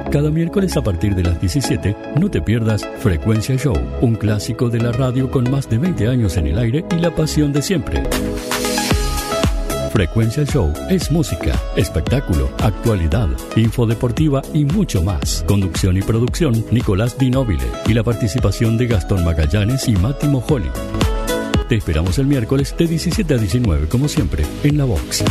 Cada miércoles a partir de las 17, no te pierdas Frecuencia Show, un clásico de la radio con más de 20 años en el aire y la pasión de siempre. Frecuencia Show es música, espectáculo, actualidad, info deportiva y mucho más. Conducción y producción, Nicolás Di Nobile, y la participación de Gastón Magallanes y Mati Mojoli. Te esperamos el miércoles de 17 a 19, como siempre, en La Vox.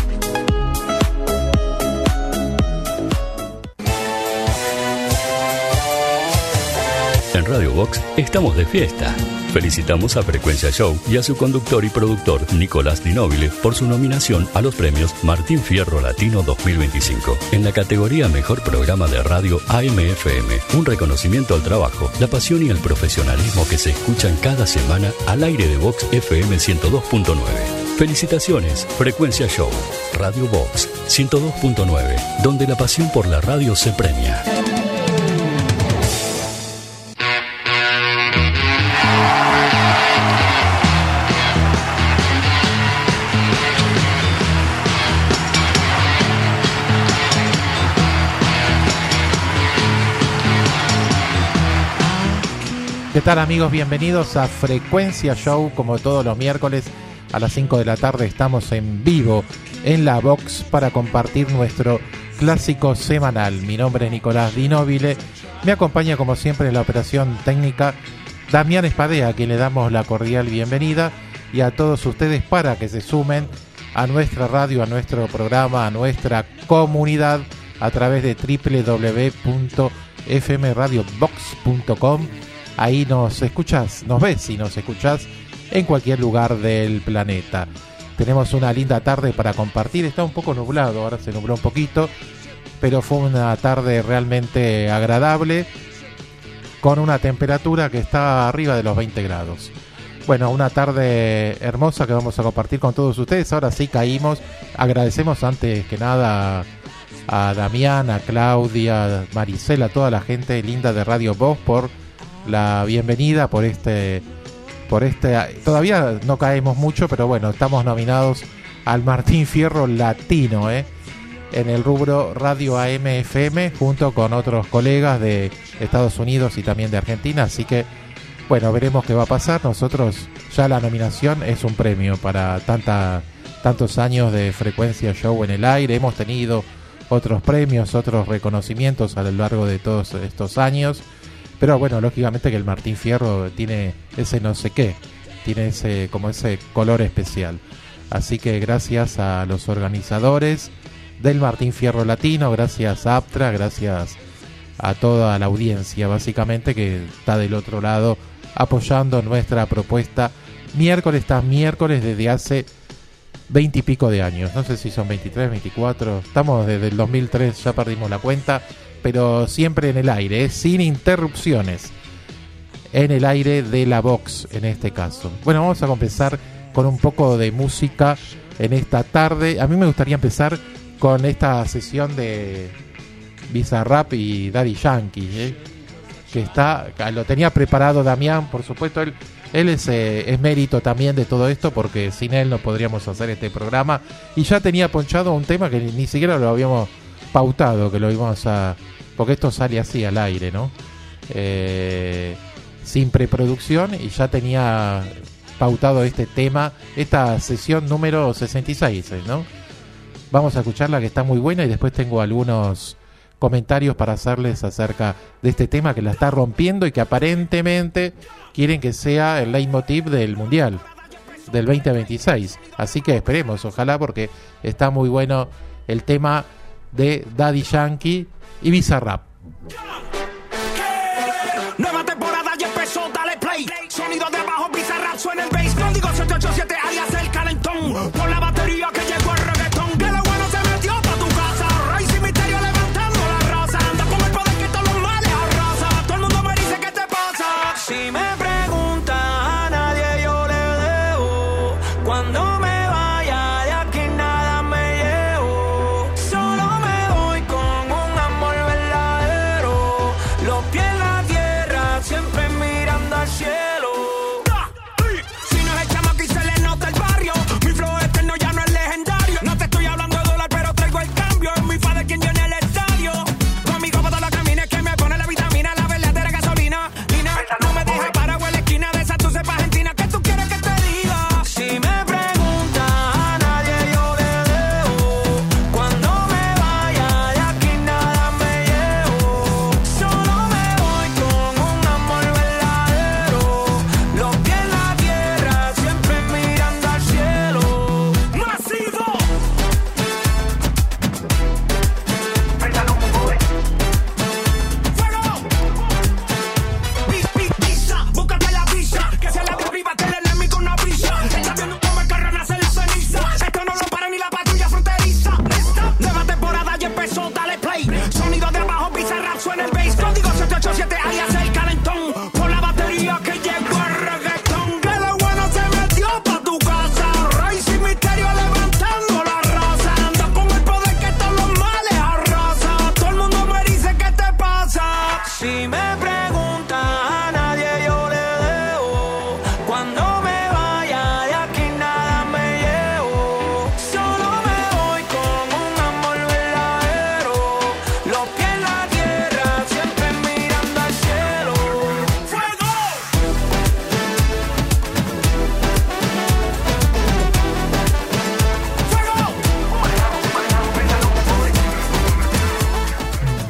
En Radio Vox estamos de fiesta. Felicitamos a Frecuencia Show y a su conductor y productor Nicolás Di Nobile por su nominación a los premios Martín Fierro Latino 2025 en la categoría Mejor Programa de Radio AM/FM. Un reconocimiento al trabajo, la pasión y el profesionalismo que se escuchan cada semana al aire de Vox FM 102.9. Felicitaciones, Frecuencia Show, Radio Vox 102.9, donde la pasión por la radio se premia. ¿Qué tal, amigos? Bienvenidos a Frecuencia Show. Como todos los miércoles a las 5 de la tarde estamos en vivo en La Vox para compartir nuestro clásico semanal. Mi nombre es Nicolás Di Nobile. Me acompaña como siempre en la operación técnica Damián Espadea, a quien le damos la cordial bienvenida, y a todos ustedes para que se sumen a nuestra radio, a nuestro programa, a nuestra comunidad a través de www.fmradiovox.com. Ahí nos escuchás, nos ves y nos escuchás en cualquier lugar del planeta. Tenemos una linda tarde para compartir. Está un poco nublado, ahora se nubló un poquito, pero fue una tarde realmente agradable, con una temperatura que está arriba de los 20 grados. Bueno, una tarde hermosa que vamos a compartir con todos ustedes. Ahora sí caímos. Agradecemos antes que nada a Damián, a Claudia, a Maricela, a toda la gente linda de Radio Vox por la bienvenida, por este todavía no caemos mucho, pero bueno, estamos nominados al Martín Fierro Latino, en el rubro Radio AM/FM, junto con otros colegas de Estados Unidos y también de Argentina. Así que bueno, veremos qué va a pasar. Nosotros ya la nominación es un premio para tantos años de Frecuencia Show en el aire. Hemos tenido otros premios, otros reconocimientos a lo largo de todos estos años. Pero bueno, lógicamente que el Martín Fierro tiene ese no sé qué, tiene ese color especial. Así que gracias a los organizadores del Martín Fierro Latino, gracias a APTRA, gracias a toda la audiencia básicamente que está del otro lado apoyando nuestra propuesta miércoles tras miércoles desde hace 20 y pico de años. No sé si son 23, 24, estamos desde el 2003, ya perdimos la cuenta. Pero siempre en el aire, sin interrupciones, en el aire de La Vox en este caso. Bueno, vamos a empezar con un poco de música en esta tarde. A mí me gustaría empezar con esta sesión de Bizarrap y Daddy Yankee, que lo tenía preparado Damián, por supuesto. Él es mérito también de todo esto, porque sin él no podríamos hacer este programa. Y ya tenía ponchado un tema que ni siquiera lo habíamos pautado, que lo íbamos a... porque esto sale así al aire, ¿no? Sin preproducción, y ya tenía pautado este tema, esta sesión número 66, ¿no? Vamos a escucharla, que está muy buena, y después tengo algunos comentarios para hacerles acerca de este tema que la está rompiendo y que aparentemente quieren que sea el leitmotiv del Mundial del 2026. Así que esperemos, ojalá, porque está muy bueno el tema de Daddy Yankee y Bizarrap. Nueva temporada ya empezó, dale play. Sonido de abajo, Bizarrap, suena el bass. Código 787 alias el calentón. Por la batería que llegó el reggaetón. Que lo bueno se metió pa' tu casa. Rey sin misterio levantando la raza. Anda con el poder que todos los males arrasa. Todo el mundo me dice ¿qué te pasa? Si me preguntas a nadie yo le debo. Cuando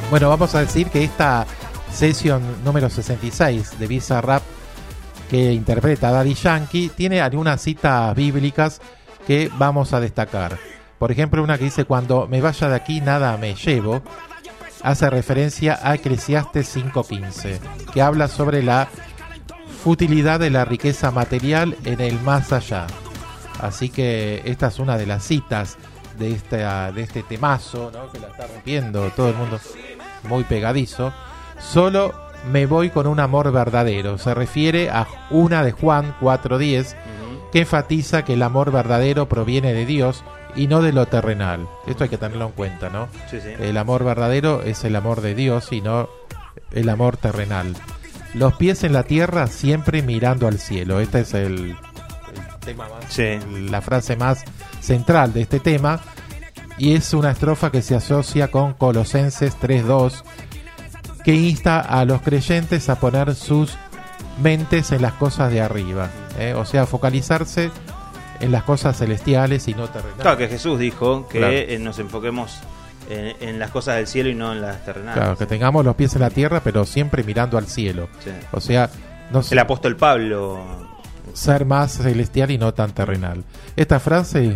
Bueno, vamos a decir que esta sesión número 66 de Bizarrap que interpreta Daddy Yankee tiene algunas citas bíblicas que vamos a destacar. Por ejemplo, una que dice: cuando me vaya de aquí nada me llevo, hace referencia a Eclesiastes 5:15, que habla sobre la futilidad de la riqueza material en el más allá. Así que esta es una de las citas de este temazo, ¿no? Que la está rompiendo todo el mundo, muy pegadizo. Solo me voy con un amor verdadero. Se refiere a una de Juan 4:10, que enfatiza que el amor verdadero proviene de Dios y no de lo terrenal. Esto hay que tenerlo en cuenta, ¿no? Sí, sí. El amor verdadero es el amor de Dios y no el amor terrenal. Los pies en la tierra, siempre mirando al cielo. Este es el tema más, la frase más central de este tema, y es una estrofa que se asocia con Colosenses 3:2, que insta a los creyentes a poner sus mentes en las cosas de arriba, o sea, focalizarse en las cosas celestiales y no terrenales. Claro, que Jesús dijo que nos enfoquemos en las cosas del cielo y no en las terrenales. Claro, que tengamos los pies en la tierra, pero siempre mirando al cielo. Sí. O sea, no el apóstol Pablo, ser más celestial y no tan terrenal. Estas frases,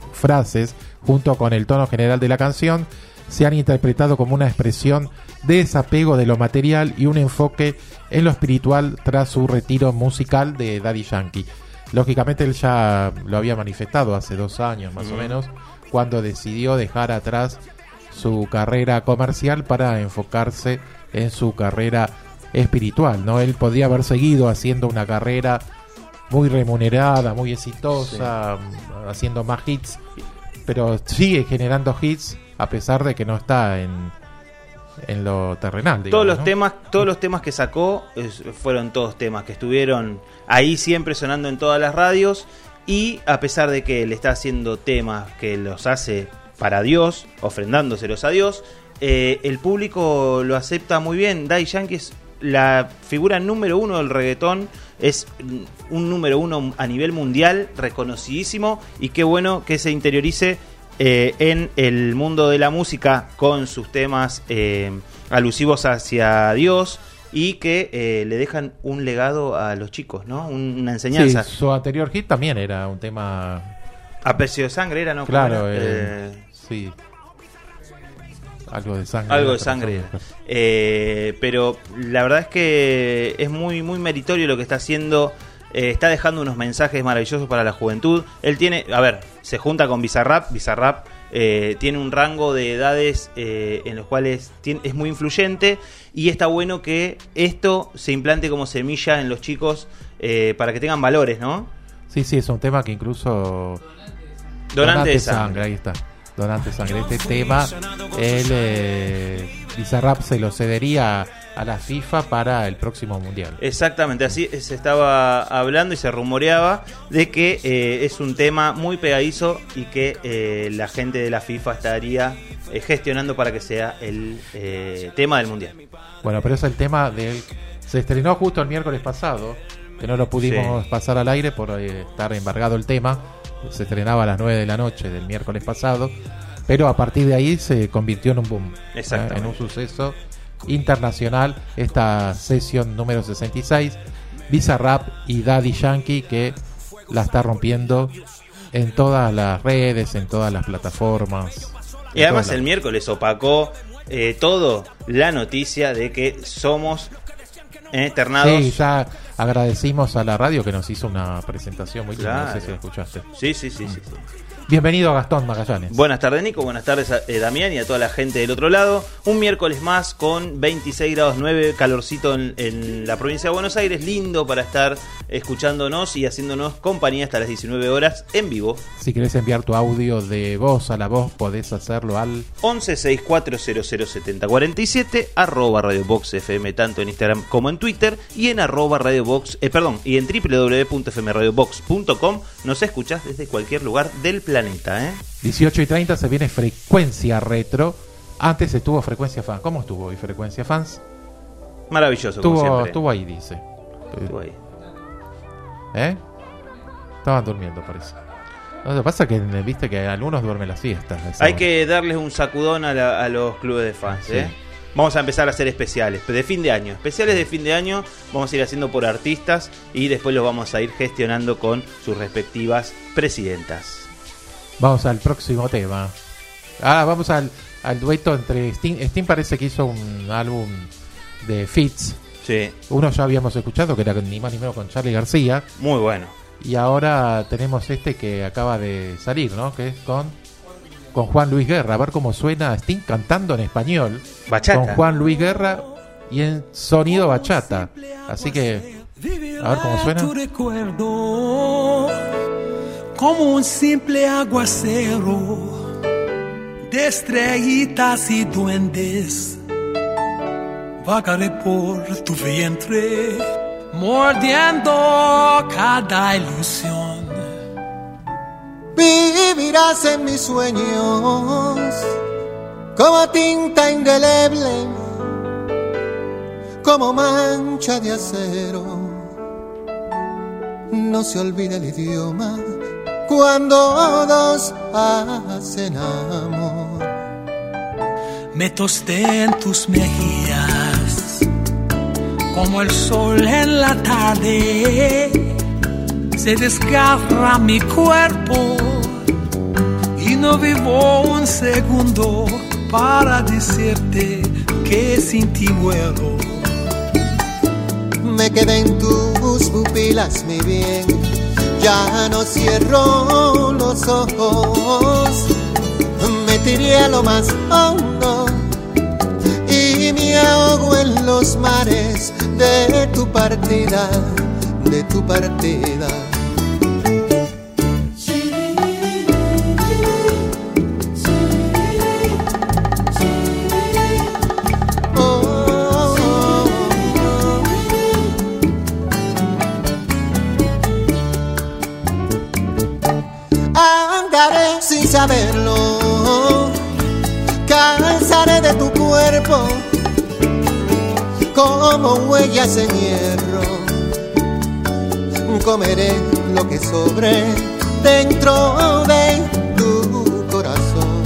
junto con el tono general de la canción, se han interpretado como una expresión de desapego de lo material y un enfoque en lo espiritual tras su retiro musical de Daddy Yankee. Lógicamente él ya lo había manifestado hace 2 años más o menos, cuando decidió dejar atrás su carrera comercial para enfocarse en su carrera espiritual, ¿no? Él podría haber seguido haciendo una carrera muy remunerada, muy exitosa, haciendo más hits, pero sigue generando hits a pesar de que no está en lo terrenal, digamos, todos los temas que sacó fueron todos temas que estuvieron ahí siempre sonando en todas las radios, y a pesar de que él está haciendo temas que los hace para Dios, ofrendándoselos a Dios, el público lo acepta muy bien. Daddy Yankee es la figura número 1 del reggaetón, es un número 1 a nivel mundial, reconocidísimo, y qué bueno que se interiorice en el mundo de la música con sus temas alusivos hacia Dios, y que le dejan un legado a los chicos, ¿no? Una enseñanza. Sí, su anterior hit también era un tema... A precio de sangre era, ¿no? Claro, sí. Algo de sangre. Algo de sangre. Pero la verdad es que es muy, muy meritorio lo que está haciendo. Está dejando unos mensajes maravillosos para la juventud. Él tiene, se junta con Bizarrap. Bizarrap tiene un rango de edades en los cuales es muy influyente, y está bueno que esto se implante como semilla en los chicos para que tengan valores, ¿no? Sí, es un tema que incluso... Donante de sangre. Ahí está. Donante de sangre. Este tema, Bizarrap se lo cedería a la FIFA para el próximo mundial. Exactamente, así se estaba hablando y se rumoreaba de que es un tema muy pegadizo y que la gente de la FIFA estaría gestionando para que sea el tema del mundial. Bueno, pero es el tema del... Se estrenó justo el miércoles pasado, que no lo pudimos pasar al aire por estar embargado el tema. Se estrenaba a las 9 de la noche del miércoles pasado, pero a partir de ahí se convirtió en un boom, en un suceso internacional. Esta sesión número 66, Bizarrap y Daddy Yankee, que la está rompiendo en todas las redes, en todas las plataformas. Y además el miércoles opacó todo la noticia de que somos ternados. Sí, ya agradecimos a la radio que nos hizo una presentación muy linda, no sé si lo escuchaste. Sí. Bienvenido a Gastón Magallanes. Buenas tardes, Nico, buenas tardes a Damián y a toda la gente del otro lado. Un miércoles más con 26 grados 9, calorcito en la provincia de Buenos Aires, lindo para estar escuchándonos y haciéndonos compañía hasta las 19 horas en vivo. Si querés enviar tu audio de voz a la voz, podés hacerlo al 1164007047, @Radio Box FM, tanto en Instagram como en Twitter, y en @Radio Box, y en www.fmradiobox.com. Nos escuchás desde cualquier lugar del planeta. 18:30 se viene Frecuencia Retro. Antes estuvo Frecuencia Fans. ¿Cómo estuvo hoy Frecuencia Fans? Maravilloso, como siempre. Estuvo ahí, dice. Estuvo ahí. Estaban durmiendo, parece. Lo que pasa es que viste que algunos duermen las fiestas. Hay que darles un sacudón a los clubes de fans. Sí. vamos a empezar a hacer especiales de fin de año. Especiales de fin de año vamos a ir haciendo por artistas y después los vamos a ir gestionando con sus respectivas presidentas. Vamos al próximo tema. Vamos al dueto entre Sting. Sting parece que hizo un álbum de feats. Sí. Uno ya habíamos escuchado, que era ni más ni menos con Charly García. Muy bueno. Y ahora tenemos este que acaba de salir, ¿no? Que es con Juan Luis Guerra. A ver cómo suena Sting cantando en español. Bachata. Con Juan Luis Guerra y en sonido bachata. Así que, a ver cómo suena. Tu recuerdo como un simple aguacero de estrellitas y duendes. Vagaré por tu vientre, mordiendo cada ilusión. Vivirás en mis sueños como tinta indeleble, como mancha de acero. No se olvida el idioma cuando dos hacen amor. Me tosté en tus mejillas como el sol en la tarde. Se desgarra mi cuerpo y no vivo un segundo para decirte que sin ti muero. Me quedé en tus pupilas, mi bien, ya no cierro los ojos. Me tiré a lo más hondo y me ahogo en los mares de tu partida, de tu partida. Andaré sin saberlo, calzaré de tu cuerpo como huellas en hierro. Comeré lo que sobre dentro de tu corazón.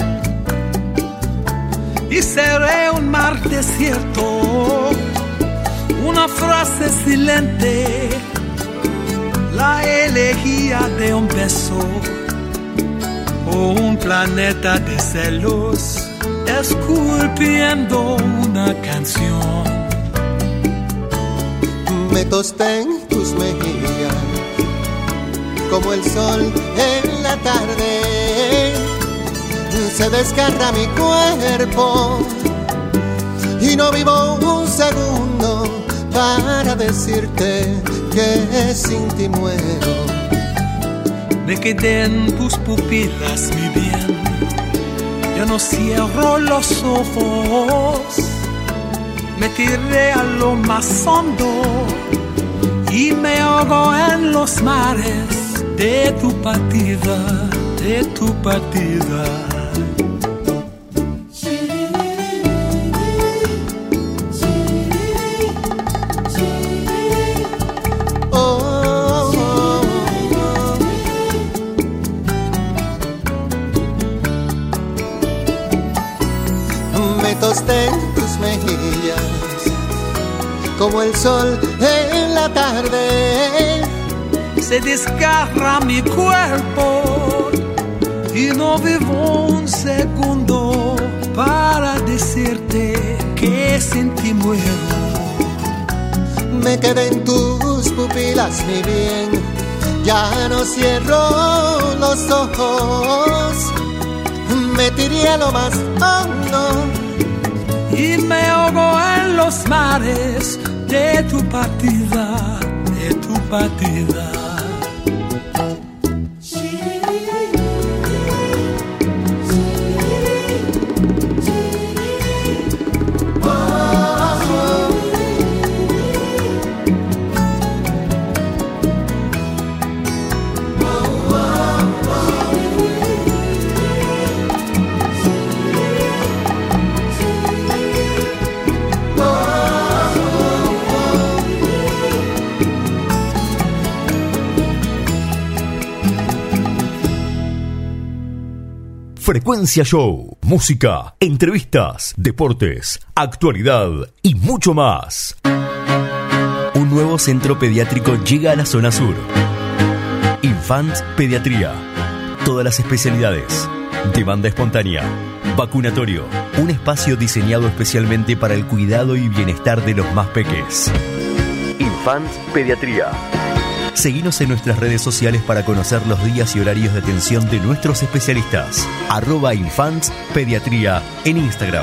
Y seré un mar desierto, una frase silente, la elegía de un beso, o un planeta de celos, esculpiendo una canción. Me tosté en tus mejillas como el sol en la tarde. Se desgarra mi cuerpo y no vivo un segundo para decirte que sin ti muero. Me quedé en tus pupilas, mi bien, yo no cierro los ojos. Me tiré a lo más hondo y me ahogo en los mares de tu partida, de tu partida. Me tosté en tus mejillas como el sol en la tarde. Se desgarra mi cuerpo y no vivo un segundo para decirte que sin ti muero. Me quedé en tus pupilas, mi bien, ya no cierro los ojos. Me tiré a lo más hondo y me ahogo en los mares de tu partida, de tu partida. Frecuencia Show, música, entrevistas, deportes, actualidad y mucho más. Un nuevo centro pediátrico llega a la zona sur. Infants Pediatría. Todas las especialidades. Demanda espontánea. Vacunatorio. Un espacio diseñado especialmente para el cuidado y bienestar de los más peques. Infants Pediatría. Seguinos en nuestras redes sociales para conocer los días y horarios de atención de nuestros especialistas. @Infants Pediatría en Instagram.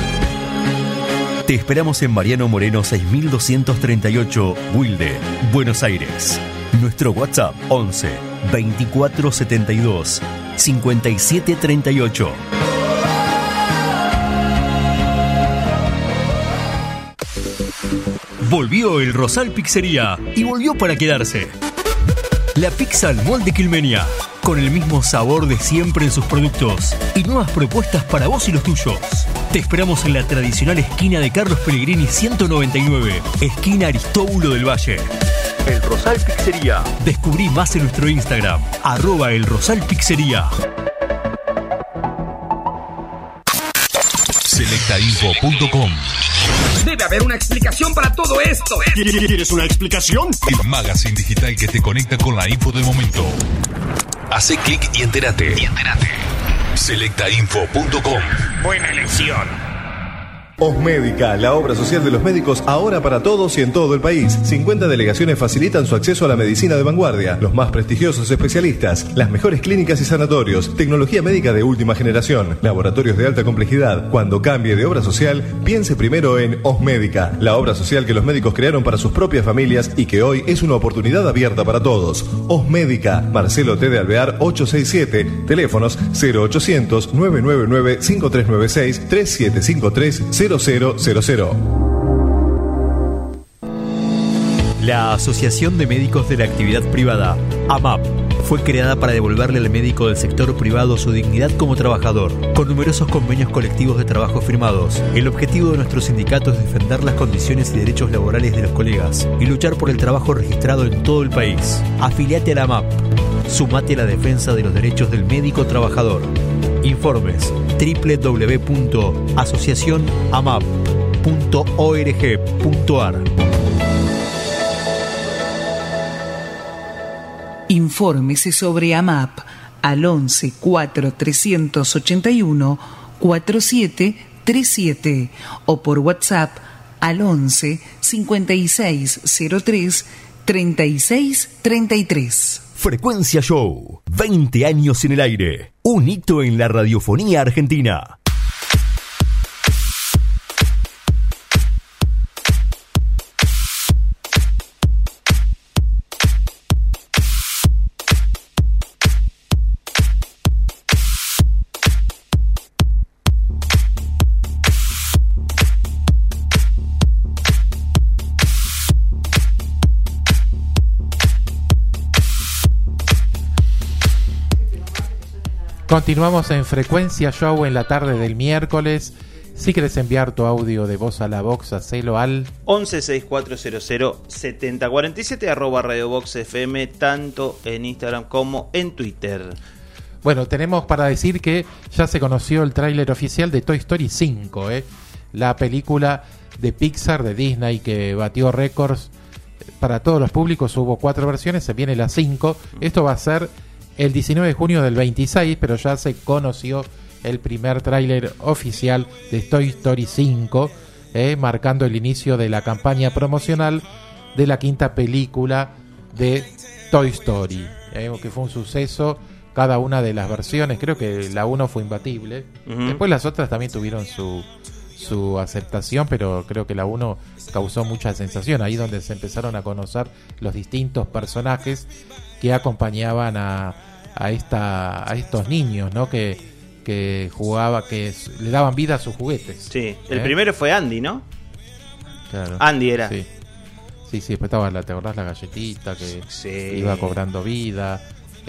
Te esperamos en Mariano Moreno 6238, Wilde, Buenos Aires. Nuestro WhatsApp 11 24 72 57 38. Volvió el Rosal Pizzería y volvió para quedarse. La pizza al molde quilmenia, con el mismo sabor de siempre en sus productos y nuevas propuestas para vos y los tuyos. Te esperamos en la tradicional esquina de Carlos Pellegrini 199, esquina Aristóbulo del Valle. El Rosal Pizzería. Descubrí más en nuestro Instagram, @elrosalpizzería. Selectainfo.com. Debe haber una explicación para todo esto. ¿Quieres una explicación? El magazine digital que te conecta con la info del momento. Hace clic y entérate. Selectainfo.com. Buena elección. Osmédica, la obra social de los médicos ahora para todos y en todo el país. 50 delegaciones facilitan su acceso a la medicina de vanguardia, los más prestigiosos especialistas, las mejores clínicas y sanatorios, tecnología médica de última generación, laboratorios de alta complejidad. Cuando cambie de obra social, piense primero en Osmédica, la obra social que los médicos crearon para sus propias familias y que hoy es una oportunidad abierta para todos. Osmédica, Marcelo T. de Alvear 867, teléfonos 0800 999 5396 3753 0000. La Asociación de Médicos de la Actividad Privada, AMAP, fue creada para devolverle al médico del sector privado su dignidad como trabajador, con numerosos convenios colectivos de trabajo firmados. El objetivo de nuestro sindicato es defender las condiciones y derechos laborales de los colegas y luchar por el trabajo registrado en todo el país. Afiliate a la AMAP. Sumate a la defensa de los derechos del médico trabajador. Informes www.asociacionamap.org.ar. Infórmese sobre AMAP al 11 4 381 4737 o por WhatsApp al 11 5603 3633. Frecuencia Show, 20 años en el aire, un hito en la radiofonía argentina. Continuamos en Frecuencia Show en la tarde del miércoles. Si quieres enviar tu audio de voz a la Vox, hacelo al 1164007047 @radioboxfm, tanto en Instagram como en Twitter. Bueno, tenemos para decir que ya se conoció el tráiler oficial de Toy Story 5, la película de Pixar, de Disney, que batió récords para todos los públicos. Hubo 4 versiones, se viene la 5. Esto va a ser el 19 de junio del 26, pero ya se conoció el primer tráiler oficial de Toy Story 5, marcando el inicio de la campaña promocional de la quinta película de Toy Story, que fue un suceso cada una de las versiones. Creo que la 1 fue imbatible. Después las otras también tuvieron su aceptación, pero creo que la 1 causó mucha sensación, ahí donde se empezaron a conocer los distintos personajes que acompañaban a estos niños, ¿no? Que jugaba, que le daban vida a sus juguetes. Sí, el primero fue Andy, ¿no? Claro. Andy era. Sí, después estaba ¿te acordás? La galletita que iba cobrando vida.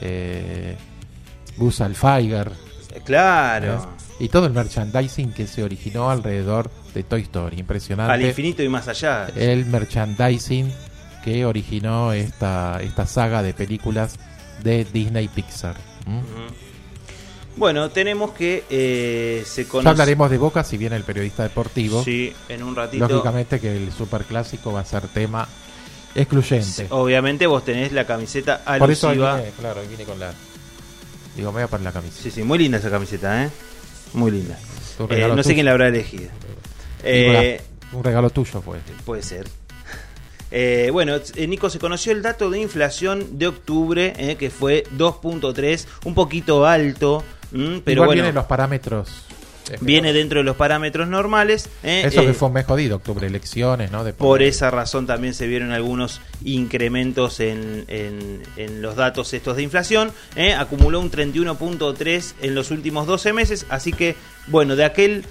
Buzz Lightyear. Claro. Y todo el merchandising que se originó alrededor de Toy Story. Impresionante. Al infinito y más allá. El merchandising que originó esta saga de películas de Disney Pixar. Bueno, tenemos que se conoce... Ya hablaremos de Boca si viene el periodista deportivo. Sí, en un ratito. Lógicamente que el superclásico va a ser tema excluyente. Obviamente vos tenés la camiseta alusiva. Por eso vine con la... Digo, me voy a poner la camiseta. Sí, muy linda esa camiseta, muy linda. No sé quién la habrá elegido. Un regalo tuyo fue. Puede ser. Bueno, Nico, se conoció el dato de inflación de octubre, que fue 2.3, un poquito alto, pero igual bueno, vienen los parámetros. Viene dentro de los parámetros normales. Eso que fue un mes jodido, octubre, elecciones, ¿no? Por esa razón también se vieron algunos incrementos en los datos estos de inflación. Acumuló un 31.3 en los últimos 12 meses, así que, bueno, de aquel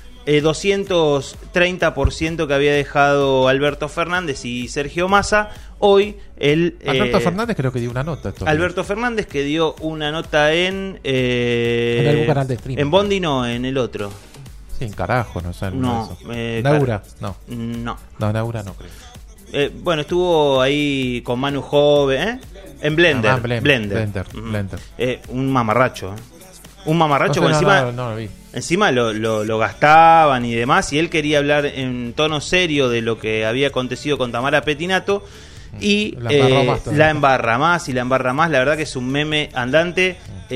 230% que había dejado Alberto Fernández y Sergio Massa, hoy Alberto Fernández creo que dio una nota. Alberto Fernández que dio una nota en algún canal de streaming. En Bondi no, en el otro. Sin carajo, no sé. No. Naura, no. No. No, Naura no creo. Bueno, estuvo ahí con Manu Jove, en Blender. Blender. Un mamarracho, Un mamarracho, no porque encima, no lo vi. Encima lo gastaban y demás, y él quería hablar en tono serio de lo que había acontecido con Tamara Pettinato, y la embarra más. La verdad que es un meme andante.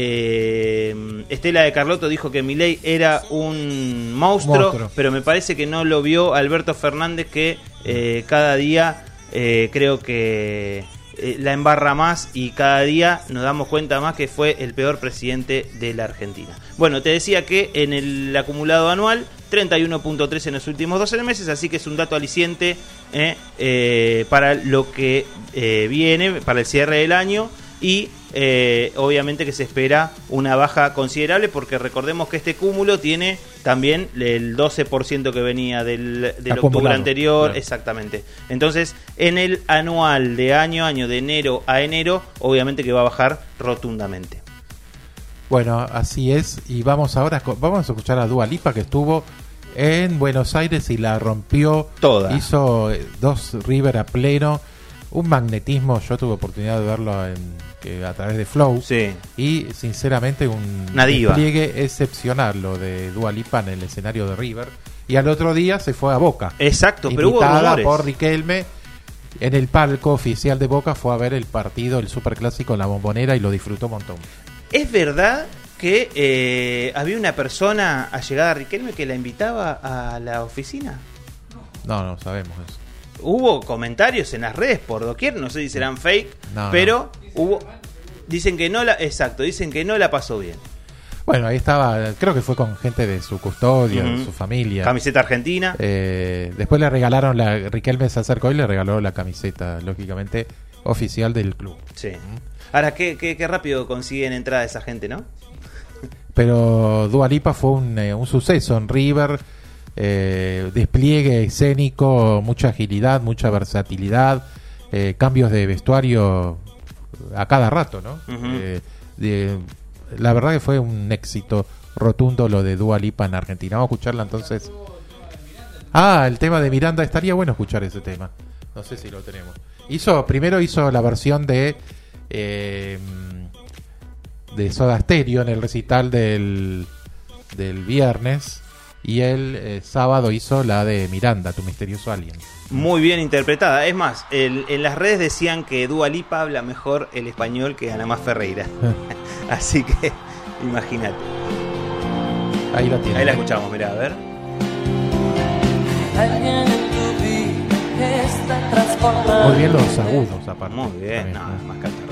Estela de Carlotto dijo que Milei era un monstruo, pero me parece que no lo vio Alberto Fernández, que cada día creo que la embarra más, y cada día nos damos cuenta más que fue el peor presidente de la Argentina. Bueno, te decía que en el acumulado anual 31.3 en los últimos 12 meses, así que es un dato aliciente para lo que viene, para el cierre del año, y obviamente que se espera una baja considerable, porque recordemos que este cúmulo tiene también el 12% que venía del octubre anterior, claro. Exactamente. Entonces, en el anual de año a año, de enero a enero, obviamente que va a bajar rotundamente. Bueno, así es, y vamos a escuchar a Dua Lipa, que estuvo en Buenos Aires y la rompió toda. Hizo 2 River a pleno, un magnetismo. Yo tuve oportunidad de verlo a través de Flow, sí. Y sinceramente un despliegue excepcional lo de Dua Lipa en el escenario de River. Y al otro día se fue a Boca. Exacto, pero hubo rumores. Por Riquelme en el palco oficial de Boca, fue a ver el partido, el superclásico en la Bombonera, y lo disfrutó un montón. ¿Es verdad que había una persona allegada a Riquelme que la invitaba a la oficina? No sabemos eso. Hubo comentarios en las redes por doquier, no sé si serán fake, pero hubo, dicen que no la pasó bien. Bueno, ahí estaba, creo que fue con gente de su custodia, de su familia. Camiseta argentina. Después le regalaron, Riquelme se acercó y le regaló la camiseta, lógicamente, oficial del club. Sí. Ahora, qué rápido consiguen entrada esa gente, ¿no? Pero Dua Lipa fue un suceso en River. Despliegue escénico, mucha agilidad, mucha versatilidad, cambios de vestuario a cada rato, ¿no? La verdad que fue un éxito rotundo lo de Dua Lipa en Argentina. Vamos a escucharla entonces. El tema de Miranda, estaría bueno escuchar ese tema. No sé si lo tenemos. Primero hizo la versión de Soda Stereo en el recital del viernes. Y el sábado hizo la de Miranda, Tu misterioso alien. Muy bien interpretada. Es más, en las redes decían que Dua Lipa habla mejor el español que Ana Más Ferreira. Así que, imagínate. Ahí la tiene. Ahí la escuchamos, mirá, a ver. Muy bien los agudos, aparte. Muy bien, también, más canta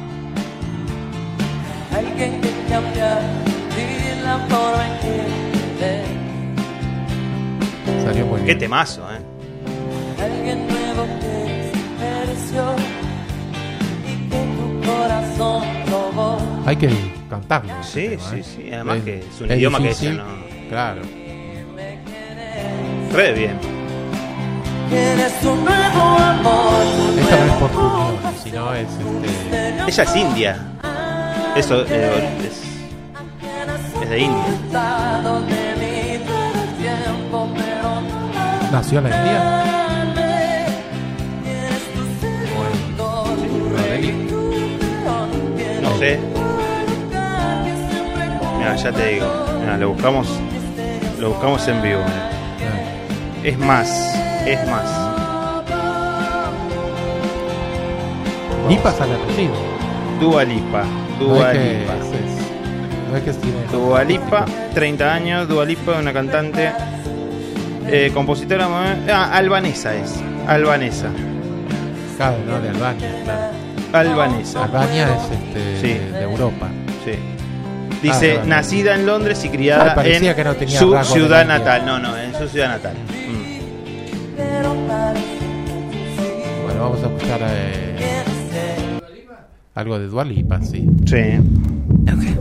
alguien que cambia y la forma en que salió muy bien. Qué temazo, Alguien nuevo que despreció y que tu corazón robó. Hay que cantarlo. Sí. Además que es un idioma difícil, que ella no. Claro. Re bien. Tienes un nuevo amor. Esta no es portugués, sino es Ella es india. Eso es de India. ¿Nació en la India? No sé. Mira, ya te digo. Mira, lo buscamos en vivo. Mira. Es más. Lipa sale apellido. Dua Lipa. No es que tiene Dua Lipa, 30 años. Dua Lipa, una cantante, compositora albanesa es. Albanesa. Claro, no, de Albania, claro. Albanesa. Albania es sí. de Europa. Sí. Dice, claro. Nacida en Londres y criada en que no tenía su rasgos ciudad de la natal. No, en su ciudad natal. Bueno, vamos a escuchar algo de Dua Lipa, sí. Sí. Okay.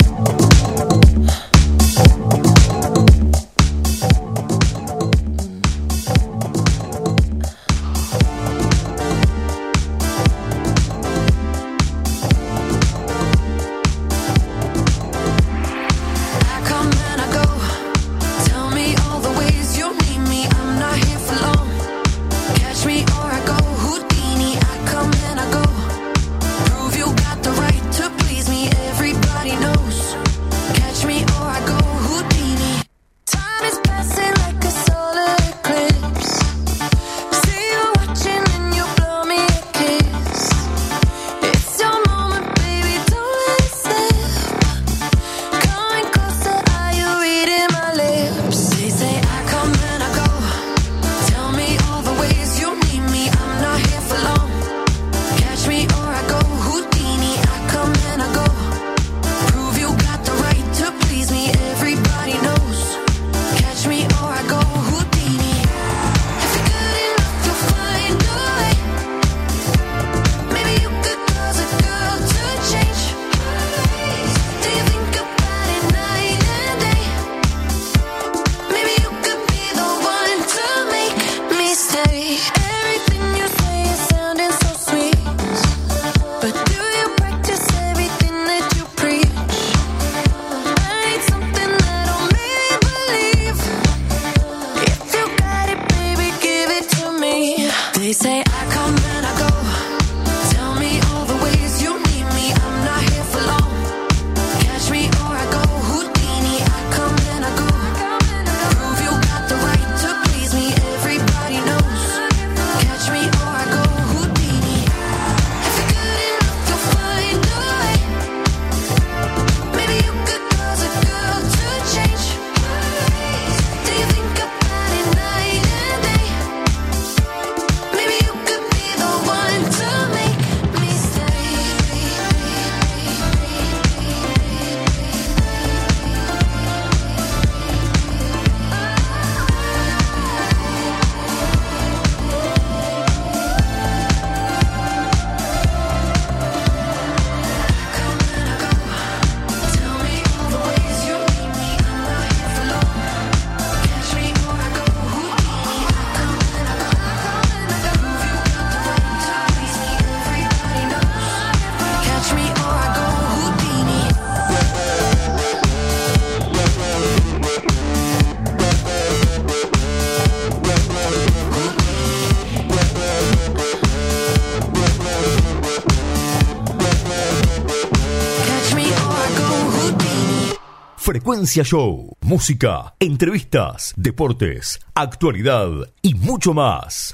Frecuencia Show, música, entrevistas, deportes, actualidad y mucho más.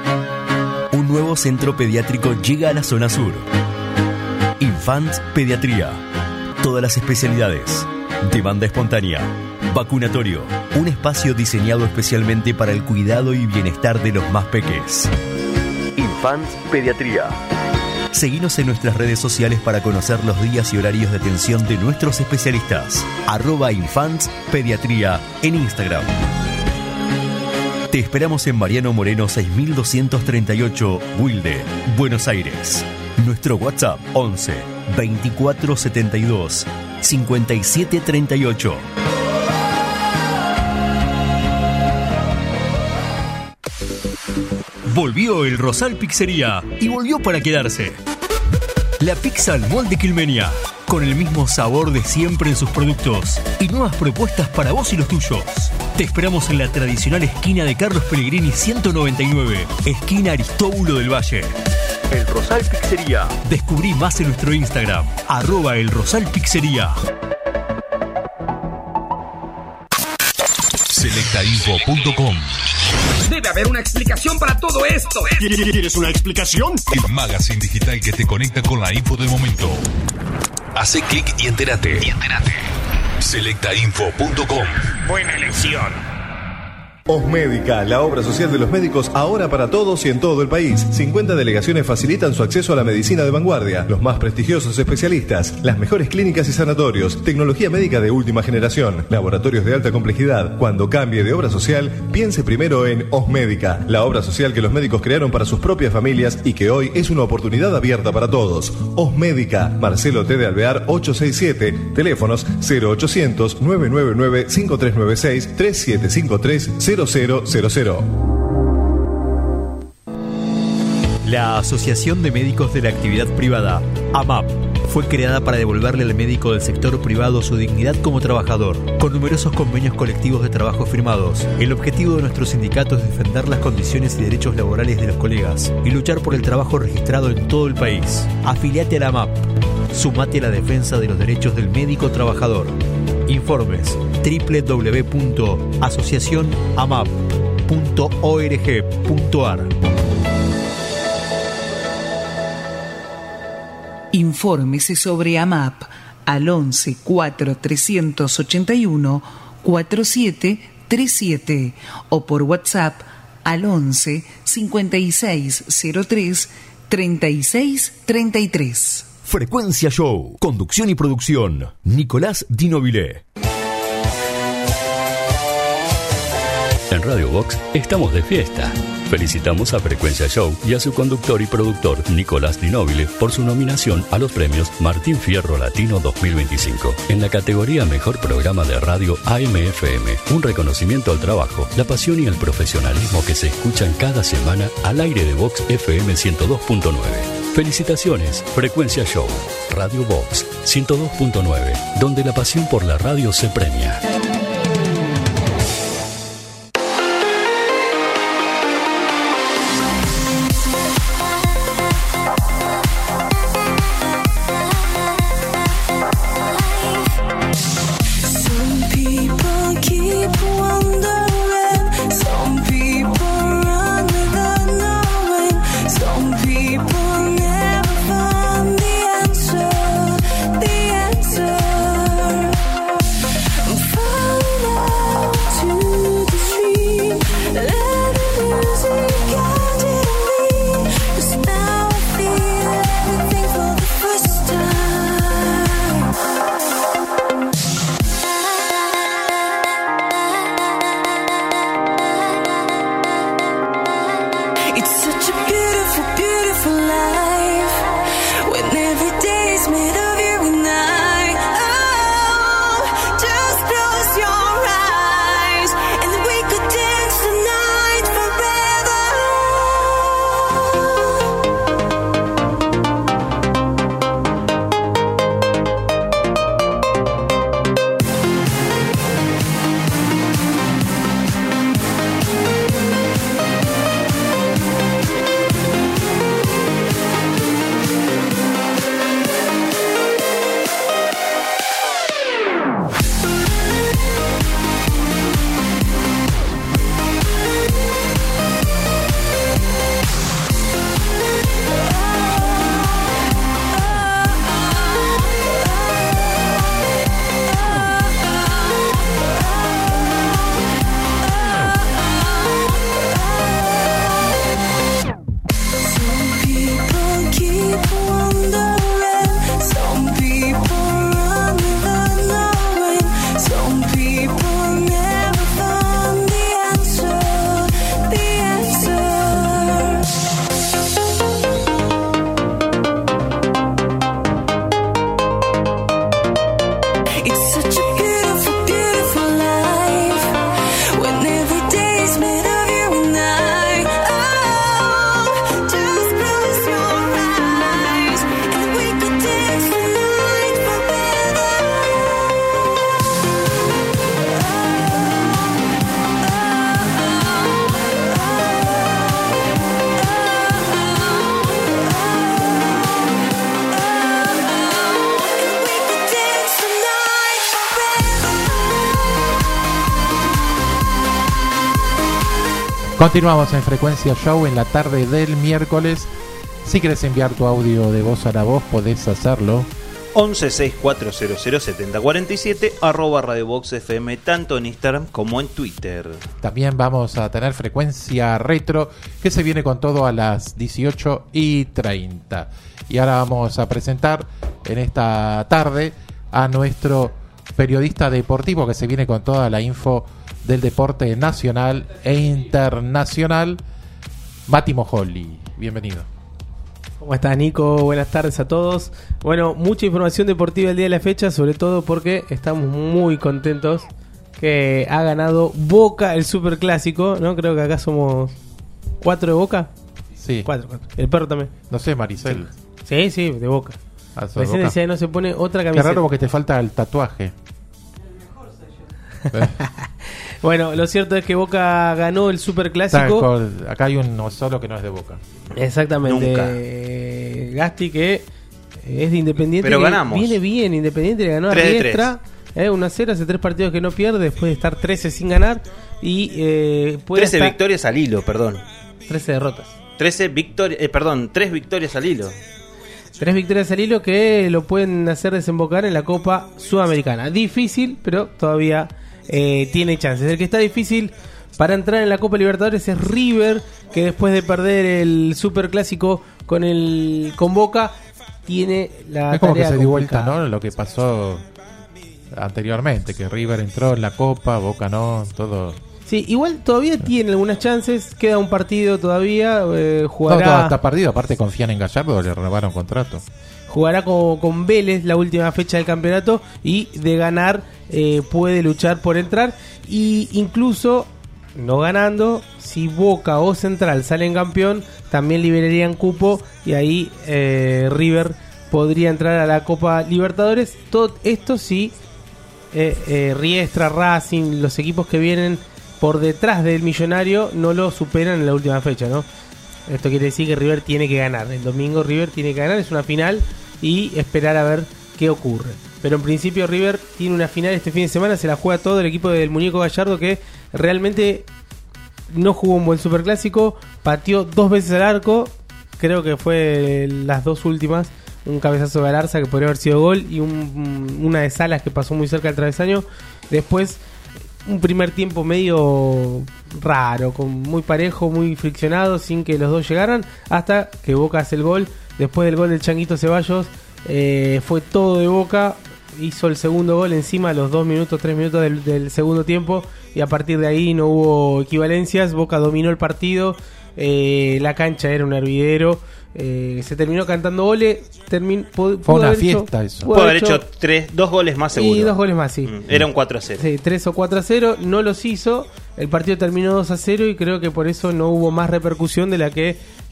Un nuevo centro pediátrico llega a la zona sur. Infant Pediatría. Todas las especialidades. Demanda espontánea. Vacunatorio. Un espacio diseñado especialmente para el cuidado y bienestar de los más peques. Infant Pediatría. Seguinos en nuestras redes sociales para conocer los días y horarios de atención de nuestros especialistas. @Infants Pediatría en Instagram. Te esperamos en Mariano Moreno 6238, Wilde, Buenos Aires. Nuestro WhatsApp 11 24 72 57 38. Volvió el Rosal Pizzería y volvió para quedarse. La pizza al molde quilmenia, con el mismo sabor de siempre en sus productos y nuevas propuestas para vos y los tuyos. Te esperamos en la tradicional esquina de Carlos Pellegrini 199, esquina Aristóbulo del Valle. El Rosal Pizzería. Descubrí más en nuestro Instagram, @elrosalpizzería. Selectainfo.com. Debe haber una explicación para todo esto. ¿Quieres una explicación? El magazine digital que te conecta con la info del momento. Hace clic y entérate. Selectainfo.com. Buena elección. Osmédica, la obra social de los médicos ahora para todos y en todo el país. 50 delegaciones facilitan su acceso a la medicina de vanguardia, los más prestigiosos especialistas, las mejores clínicas y sanatorios, tecnología médica de última generación, laboratorios de alta complejidad. Cuando cambie de obra social, piense primero en Osmédica, la obra social que los médicos crearon para sus propias familias y que hoy es una oportunidad abierta para todos. Osmédica, Marcelo T. de Alvear 867, teléfonos 0800 999 5396 3753 0000. La Asociación de Médicos de la Actividad Privada, AMAP, fue creada para devolverle al médico del sector privado su dignidad como trabajador, con numerosos convenios colectivos de trabajo firmados. El objetivo de nuestro sindicato es defender las condiciones y derechos laborales de los colegas y luchar por el trabajo registrado en todo el país. Afiliate a la AMAP. Sumate a la defensa de los derechos del médico trabajador. Informes www.asociacionamap.org.ar. Infórmese sobre AMAP al 11 4 381 4737 o por WhatsApp al 11 5603 3633. Frecuencia Show. Conducción y producción. Nicolás Di Nobile. En Radio Vox estamos de fiesta. Felicitamos a Frecuencia Show y a su conductor y productor Nicolás Di Nobile por su nominación a los premios Martín Fierro Latino 2025 en la categoría Mejor Programa de Radio AM/FM. Un reconocimiento al trabajo, la pasión y el profesionalismo que se escuchan cada semana al aire de Vox FM 102.9. Felicitaciones, Frecuencia Show, Radio Vox 102.9, donde la pasión por la radio se premia. Continuamos en Frecuencia Show en la tarde del miércoles. Si querés enviar tu audio de voz a la voz, podés hacerlo. 1164007047 @RadioVoxFM, tanto en Instagram como en Twitter. También vamos a tener Frecuencia Retro, que se viene con todo a las 18:30. Y ahora vamos a presentar en esta tarde a nuestro periodista deportivo, que se viene con toda la info del deporte nacional e internacional, Mati Mojoli. Bienvenido. ¿Cómo estás, Nico? Buenas tardes a todos. Bueno, mucha información deportiva el día de la fecha, sobre todo porque estamos muy contentos que ha ganado Boca el Superclásico, ¿no? Creo que acá somos 4 de Boca. Sí. 4. El perro también. No sé, Maricel. Sí, de Boca. Recién decía, no se pone otra camiseta. Qué raro porque te falta el tatuaje. Bueno, lo cierto es que Boca ganó el Superclásico. Acá hay uno solo que no es de Boca. Exactamente. Gasti, que es de Independiente. Pero ganamos. Viene bien, Independiente le ganó a Riestra 1-0, hace 3 partidos que no pierde, después de estar 13 sin ganar. Y 13 victorias al hilo, perdón. 13 derrotas. 3 victorias al hilo. 3 victorias al hilo que lo pueden hacer desembocar en la Copa Sudamericana. Difícil, pero todavía tiene chances. El que está difícil para entrar en la Copa Libertadores es River, que después de perder el Superclásico con Boca, tiene la es como tarea que se dio complicada. vuelta, ¿no? Lo que pasó anteriormente, que River entró en la Copa, Boca no, todo. Sí, igual todavía tiene algunas chances, queda un partido todavía, jugará... Todo está perdido, aparte confían en Gallardo, le renovaron contrato. Jugará con Vélez la última fecha del campeonato y de ganar puede luchar por entrar. Y incluso, no ganando, si Boca o Central salen campeón, también liberarían cupo y ahí River podría entrar a la Copa Libertadores. Todo esto sí, Riestra, Racing, los equipos que vienen por detrás del Millonario no lo superan en la última fecha, ¿no? Esto quiere decir que River tiene que ganar. El domingo River tiene que ganar, es una final, y esperar a ver qué ocurre. Pero en principio River tiene una final este fin de semana, se la juega todo el equipo del muñeco Gallardo, que realmente no jugó un buen Superclásico, pateó 2 veces al arco, creo que fue las 2 últimas, un cabezazo de Galarza que podría haber sido gol y una de Salas que pasó muy cerca del travesaño. Después un primer tiempo medio raro, muy parejo, muy friccionado, sin que los dos llegaran, hasta que Boca hace el gol. Después del gol del Changuito Ceballos, fue todo de Boca, hizo el segundo gol encima a los 2 minutos, 3 minutos del segundo tiempo, y a partir de ahí no hubo equivalencias. Boca dominó el partido, la cancha era un hervidero, se terminó cantando goles. Fue una fiesta eso. Pudo haber hecho 2 goles más seguro. Y 2 goles más, sí. Era un 4-0. Sí, 3 o 4-0, no los hizo. El partido terminó 2-0 y creo que por eso no hubo más repercusión de la que,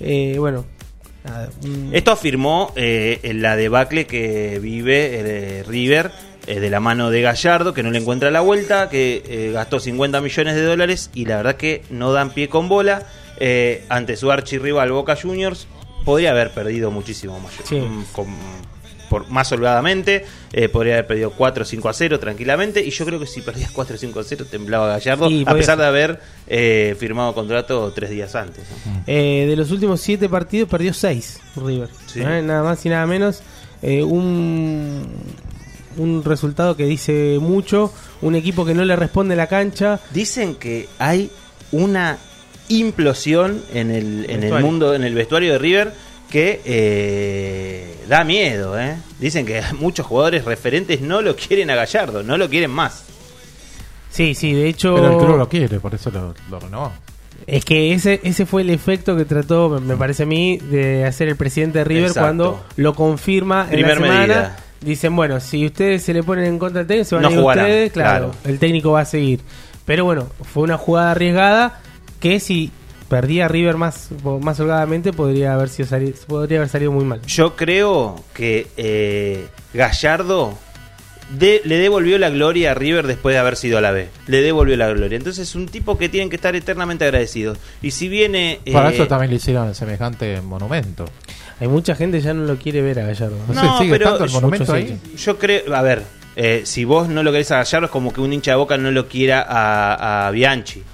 Esto afirmó la debacle que vive River de la mano de Gallardo, que no le encuentra la vuelta, que gastó $50 millones y la verdad que no dan pie con bola ante su archirrival Boca Juniors. Podría haber perdido muchísimo más, más holgadamente, podría haber perdido 4-5-0 tranquilamente, y yo creo que si perdías 4-5-0 temblaba Gallardo, a pesar de haber firmado contrato 3 días antes, ¿no? De los últimos 7 partidos perdió 6 River, sí. Nada más y nada menos. Un resultado que dice mucho, un equipo que no le responde la cancha. Dicen que hay una implosión en el mundo, en el vestuario de River, que da miedo, Dicen que muchos jugadores referentes no lo quieren a Gallardo, no lo quieren más. Sí, de hecho. Pero el club lo quiere, por eso lo renovó. Es que ese fue el efecto que trató, me parece a mí, de hacer el presidente de River. Exacto. Cuando lo confirma en la semana. Medida. Dicen, bueno, si ustedes se le ponen en contra del técnico, se van a ir ustedes, claro, el técnico va a seguir. Pero bueno, fue una jugada arriesgada que si perdía River más holgadamente podría haber salido muy mal. Yo creo que Gallardo le devolvió la gloria a River después de haber sido a la B. Le devolvió la gloria. Entonces es un tipo que tienen que estar eternamente agradecidos. Y si viene... Para eso también le hicieron semejante monumento. Hay mucha gente ya no lo quiere ver a Gallardo. No, sigue estando el monumento ahí. Yo creo... A ver, si vos no lo querés a Gallardo, es como que un hincha de Boca no lo quiera a Bianchi.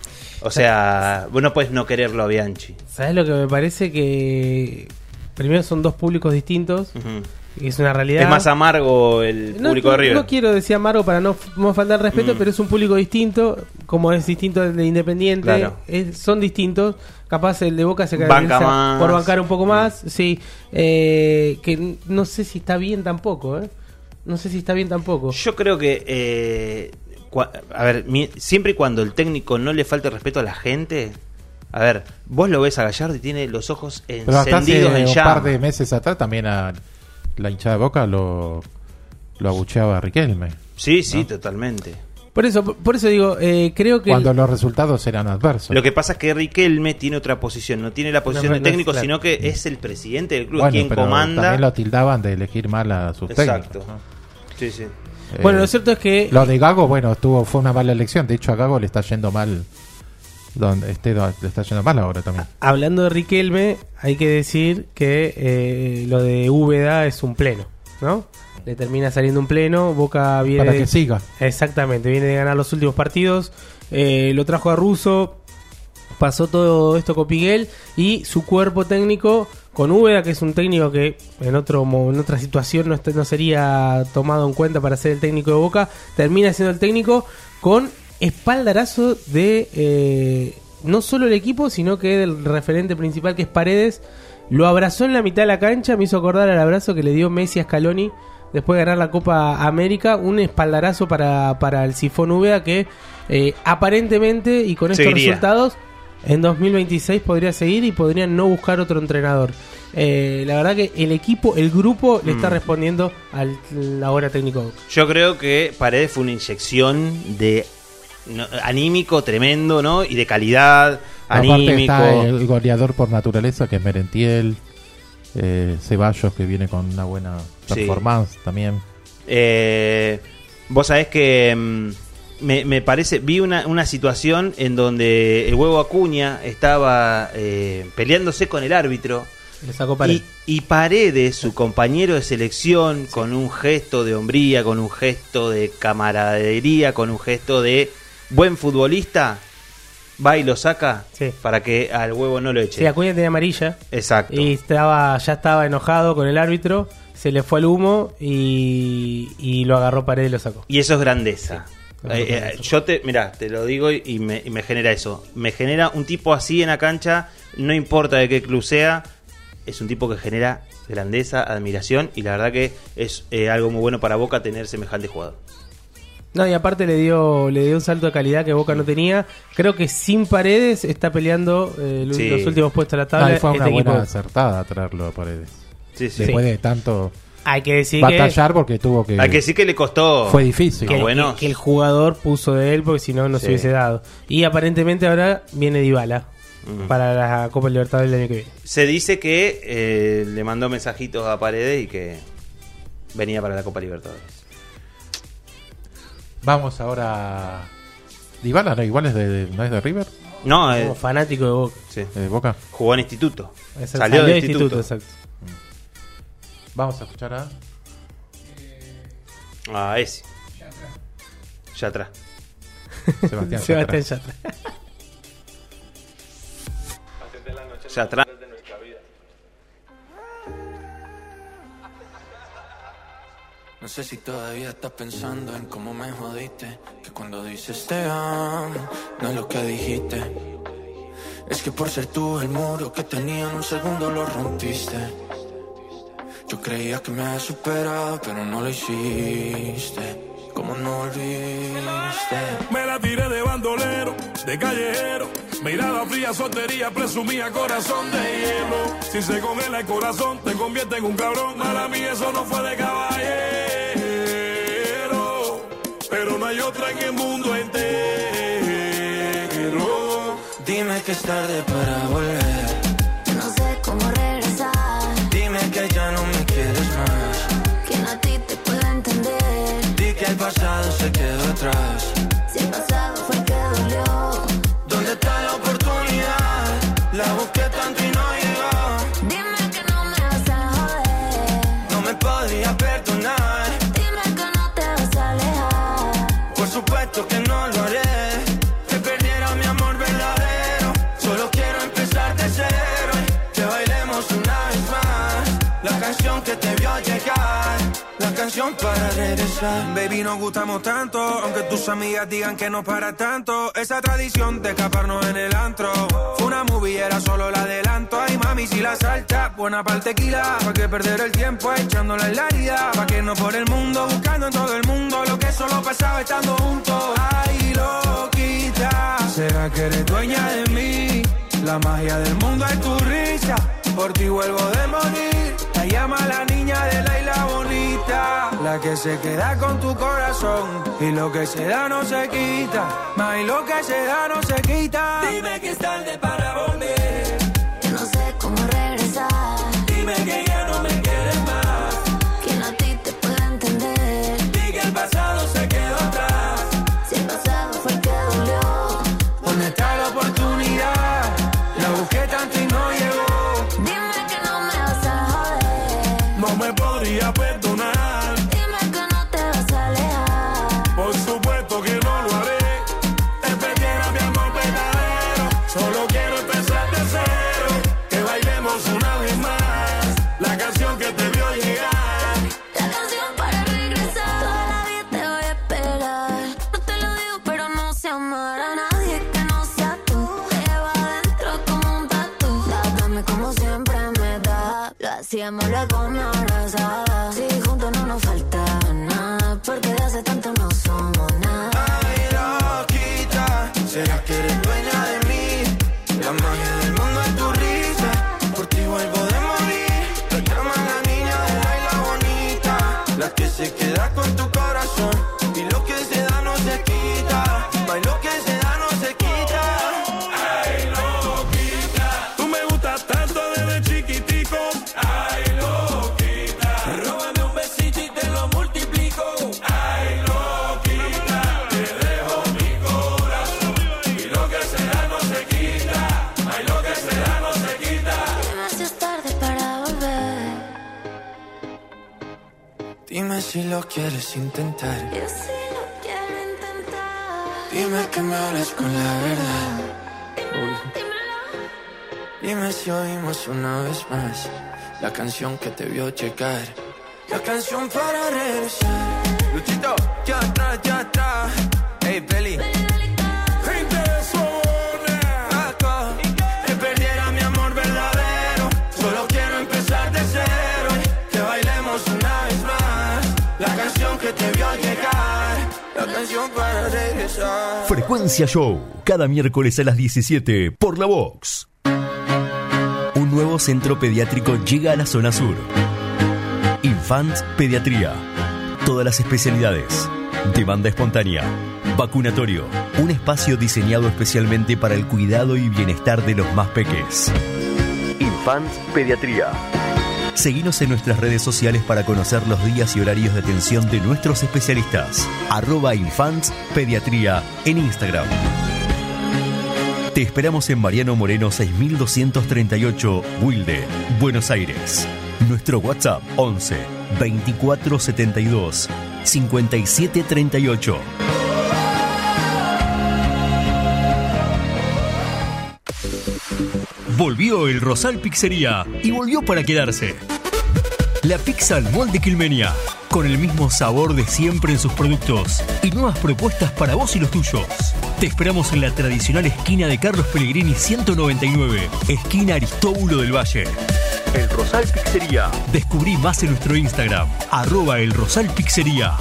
O sea, vos no puedes no quererlo a Bianchi. ¿Sabés lo que me parece? Que primero son dos públicos distintos. Es una realidad. Es más amargo el público de River. No quiero decir amargo para no faltar respeto, pero es un público distinto, como es distinto el de Independiente. Claro. Son distintos. Capaz el de Boca se Banca caracteriza más. por bancar un poco más. Sí. Que no sé si está bien tampoco. No sé si está bien tampoco. Yo creo que a ver, siempre y cuando el técnico no le falte respeto a la gente. A ver, vos lo ves a Gallardo y tiene los ojos pero hasta encendidos hace en un llama. par de meses atrás también a la hinchada de Boca lo abucheaba a Riquelme. Sí, sí, ¿no? Totalmente. Por eso digo, creo que... Cuando los resultados eran adversos. Lo que pasa es que Riquelme tiene otra posición. No tiene la posición de técnico, claro, sino que es el presidente del club, bueno, quien pero comanda. también lo tildaban de elegir mal a sus Exacto. técnicos, ¿no? Sí, sí. Bueno, lo cierto es que... Lo de Gago, bueno, fue una mala elección. De hecho, a Gago le está yendo mal. Le está yendo mal ahora también. Hablando de Riquelme, hay que decir que lo de Úbeda es un pleno, ¿no? Le termina saliendo un pleno. Boca viene... Para que siga. Exactamente, viene de ganar los últimos partidos. Lo trajo a Russo. Pasó todo esto con Piguel. Y su cuerpo técnico con Úbeda, que es un técnico que en otra situación no sería tomado en cuenta para ser el técnico de Boca, termina siendo el técnico con espaldarazo de no solo el equipo, sino que del referente principal, que es Paredes. Lo abrazó en la mitad de la cancha, me hizo acordar al abrazo que le dio Messi a Scaloni después de ganar la Copa América. Un espaldarazo para el Sifón Úbeda, que aparentemente, y con estos resultados, en 2026 podría seguir y podrían no buscar otro entrenador. La verdad que el equipo, el grupo le está respondiendo al ahora técnico. Yo creo que Paredes fue una inyección de anímico tremendo, ¿no? Y de calidad Aparte anímico. está el goleador por naturaleza, que es Merentiel. Ceballos, que viene con una buena performance también. Vos sabés que me parece, vi una situación en donde el Huevo Acuña estaba peleándose con el árbitro. Le sacó Paredes. Y Paredes, su compañero de selección, con un gesto de hombría, con un gesto de camaradería, con un gesto de buen futbolista, va y lo saca para que al Huevo no lo eche. Sí, Acuña tenía amarilla. Exacto. Y ya estaba enojado con el árbitro. Se le fue el humo y lo agarró Paredes y lo sacó. Y eso es grandeza. Yo te lo digo y me genera eso. Me genera un tipo así en la cancha, no importa de qué club sea, es un tipo que genera grandeza, admiración, y la verdad que es algo muy bueno para Boca tener semejante jugador. No, y aparte le dio un salto de calidad que Boca no tenía. Creo que sin Paredes está peleando los últimos puestos de la tabla. Fue una buena acertada traerlo a Paredes. Después de tanto hay que decir batallar, porque tuvo que... Hay que decir que le costó. Fue difícil. Que el jugador puso de él, porque si no se hubiese dado. Y aparentemente ahora viene Dybala para la Copa Libertadores del año que viene. Se dice que le mandó mensajitos a Paredes y que venía para la Copa Libertadores. Vamos ahora. Dybala, ¿no? Igual ¿no es de River? No, es fanático de Boca. Sí. ¿De Boca? Jugó en instituto. Salió de instituto, exacto. Vamos a escuchar a ese. Yatra. Sebastián Yatra. Yatra. No sé si todavía estás pensando en cómo me jodiste, que cuando dices te amo, no es lo que dijiste. Es que por ser tú el muro que tenía en un segundo lo rompiste. Yo creía que me habías superado, pero no lo hiciste. ¿Cómo no volviste? Me la tiré de bandolero, de callejero, mirada fría, soltería, presumía corazón de hielo. Si se congela el corazón, te convierte en un cabrón. Mala mía, eso no fue de caballero, pero no hay otra en el mundo entero. Dime que es tarde para volver, no sé cómo regresar. Dime que ya no me quieres más, ¿quién a ti te puede entender? Di que el pasado se quedó atrás. Si el pasado fue el que dolió, ¿dónde está la oportunidad? La busqué tanto y no llegó. Dime que no me vas a joder, no me podría perdonar. Dime que no te vas a alejar, por supuesto que no lo haré. Que perdiera mi amor verdadero. que te vio llegar, la canción para regresar. Baby, nos gustamos tanto, aunque tus amigas digan que no para tanto. Esa tradición de escaparnos en el antro fue una movie, era solo el adelanto. Ay, mami, si la salta, buena pa'l tequila. Pa' que perder el tiempo echándola en la herida. Pa' que no por el mundo, buscando en todo el mundo lo que solo pasaba estando juntos. Ay, loquita, ¿será que eres dueña de mí? La magia del mundo es tu risa, por ti vuelvo de morir. La llama la niña de la isla bonita, la que se queda con tu corazón. Y lo que se da no se quita, más y lo que se da no se quita. Dime que es tarde para volver, Yo no sé cómo regresar. dime que ya no me quieres más. ¿Quién a ti te puede entender? Di que el pasado se quedó atrás. Si el pasado fue el que dolió. ¿Dónde está la oportunidad? La busqué tanto y no llegó. Dime que no me vas a joder. No me podría perdonar. Dime que no te vas a alejar. Por supuesto que no lo haré. Te perdiera mi amor verdadero. Solo quiero empezar de cero. Que bailemos una vez más. La canción que te vio llegar. La canción para regresar. Toda la vida te voy a esperar. No te lo digo, pero no sé amar a nadie que no sea tú. Te llevo adentro como un tatu. Dame como siempre me da. Lo hacíamos luego me abrazaba. Si juntos no nos falta nada, porque de hace tanto no somos nada. Ay, loquita, ¿será que eres dueña de mí? La magia del mundo es tu risa, por ti vuelvo de morir. Te llama la niña de la isla bonita, la que se queda con tu corazón. Y lo que se da no se quita, más lo que se da no se quita. Ay, loquita, tú me gustas tanto desde chiquitico. Ay, loquita, Róbame un besito y te lo multiplico. ay, loquita, te dejo mi corazón. Y lo que se da no se quita. Ay, lo que se da no se quita. Dime si es tarde para volver. Dime si lo quieres intentar. Yo sí lo quiero intentar. Dime que me hables con la verdad. Dime si oímos una vez más la canción que te vio llegar. La canción para regresar. Luchito, ya atrás. Hey, Belly. Gente de zona. Acá. Que perdiera mi amor verdadero. Solo quiero empezar de cero. Que bailemos una vez más la canción que te vio llegar. La canción para regresar. Frecuencia Show, cada miércoles a las 17 por La Vox. Un nuevo centro pediátrico llega a la zona sur. Infants Pediatría. Todas las especialidades. Demanda espontánea. Vacunatorio. Un espacio diseñado especialmente para el cuidado y bienestar de los más peques. Infants Pediatría. Seguinos en nuestras redes sociales para conocer los días y horarios de atención de nuestros especialistas. @Infants Pediatría en Instagram. Te esperamos en Mariano Moreno 6238, Wilde, Buenos Aires. Nuestro WhatsApp 11 24 72 57 38. Volvió el Rosal Pizzería y volvió para quedarse. La pizza al molde quilmenia, con el mismo sabor de siempre en sus productos y nuevas propuestas para vos y los tuyos. Te esperamos en la tradicional esquina de Carlos Pellegrini 199, esquina Aristóbulo del Valle. El Rosal Pizzería. Descubrí más en nuestro Instagram, @elrosalpizzería.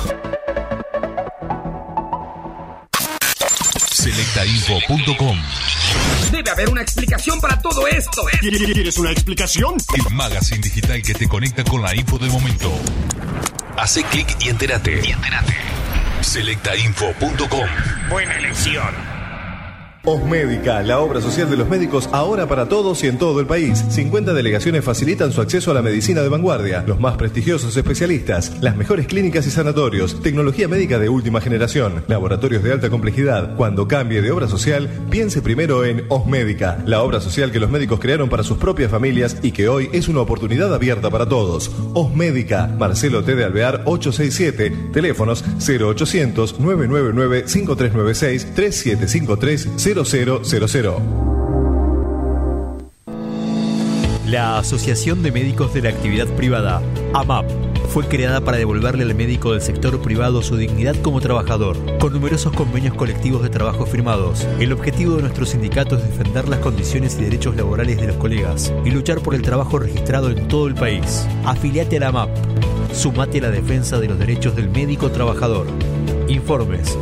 Selectainfo.com. Debe haber una explicación para todo esto. ¿Quieres una explicación? El magazine digital que te conecta con la info del momento. Hace clic y entérate. Selectainfo.com. Buena elección. Osmédica, la obra social de los médicos ahora para todos y en todo el país. 50 delegaciones facilitan su acceso a la medicina de vanguardia, los más prestigiosos especialistas, las mejores clínicas y sanatorios, tecnología médica de última generación, laboratorios de alta complejidad. Cuando cambie de obra social, piense primero en Osmédica, la obra social que los médicos crearon para sus propias familias y que hoy es una oportunidad abierta para todos. Osmédica, Marcelo T. de Alvear 867, teléfonos 0800 999 5396 3753 0000. La Asociación de Médicos de la Actividad Privada, AMAP, fue creada para devolverle al médico del sector privado su dignidad como trabajador, con numerosos convenios colectivos de trabajo firmados. El objetivo de nuestro sindicato es defender las condiciones y derechos laborales de los colegas y luchar por el trabajo registrado en todo el país. Afiliate a la AMAP. Sumate a la defensa de los derechos del médico trabajador. Informes: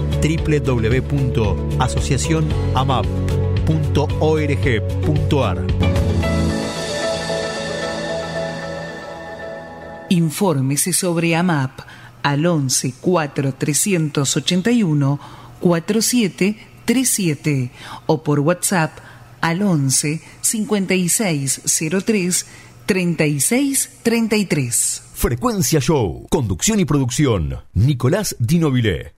www.asociacionamap.org.ar. Infórmese sobre AMAP al 11 4 381 4737 o por WhatsApp al 11 5603 3633. Frecuencia Show. Conducción y producción: Nicolás Dinovilé.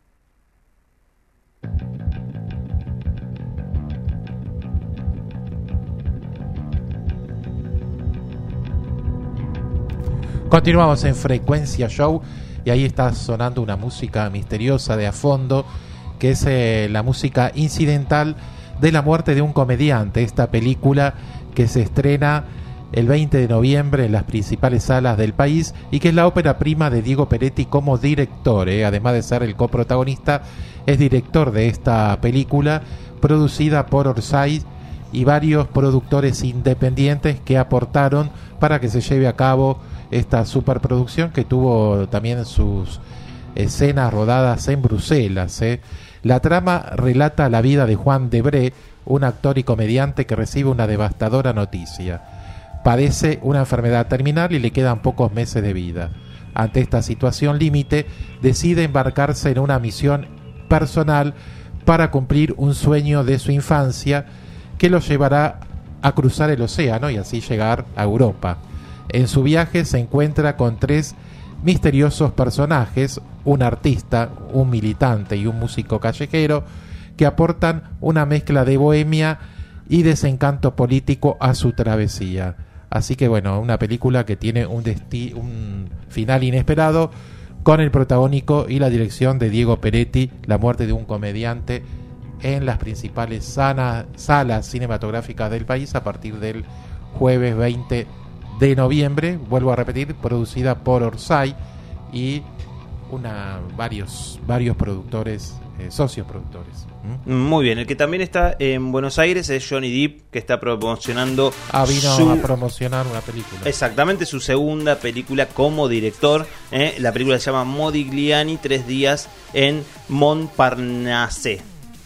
Continuamos en Frecuencia Show y ahí está sonando una música misteriosa de a fondo, que es la música incidental de la muerte de un comediante, esta película que se estrena el 20 de noviembre en las principales salas del país y que es la ópera prima de Diego Peretti como director, además de ser el coprotagonista, es director de esta película producida por Orsay y varios productores independientes que aportaron para que se lleve a cabo esta superproducción, que tuvo también sus escenas rodadas en Bruselas. La trama relata la vida de Juan Debré, un actor y comediante que recibe una devastadora noticia. Padece una enfermedad terminal y le quedan pocos meses de vida. Ante esta situación límite, decide embarcarse en una misión personal para cumplir un sueño de su infancia que lo llevará a cruzar el océano y así llegar a Europa. En su viaje se encuentra con tres misteriosos personajes, un artista, un militante y un músico callejero, que aportan una mezcla de bohemia y desencanto político a su travesía. Así que bueno, una película que tiene un final inesperado, con el protagónico y la dirección de Diego Peretti, la muerte de un comediante, en las principales salas cinematográficas del país a partir del jueves 20 de noviembre, vuelvo a repetir, producida por Orsay y varios productores, socios productores. Muy bien, el que también está en Buenos Aires es Johnny Depp, que está promocionando vino a promocionar una película. Exactamente, su segunda película como director. La película se llama Modigliani, 3 días en Montparnasse.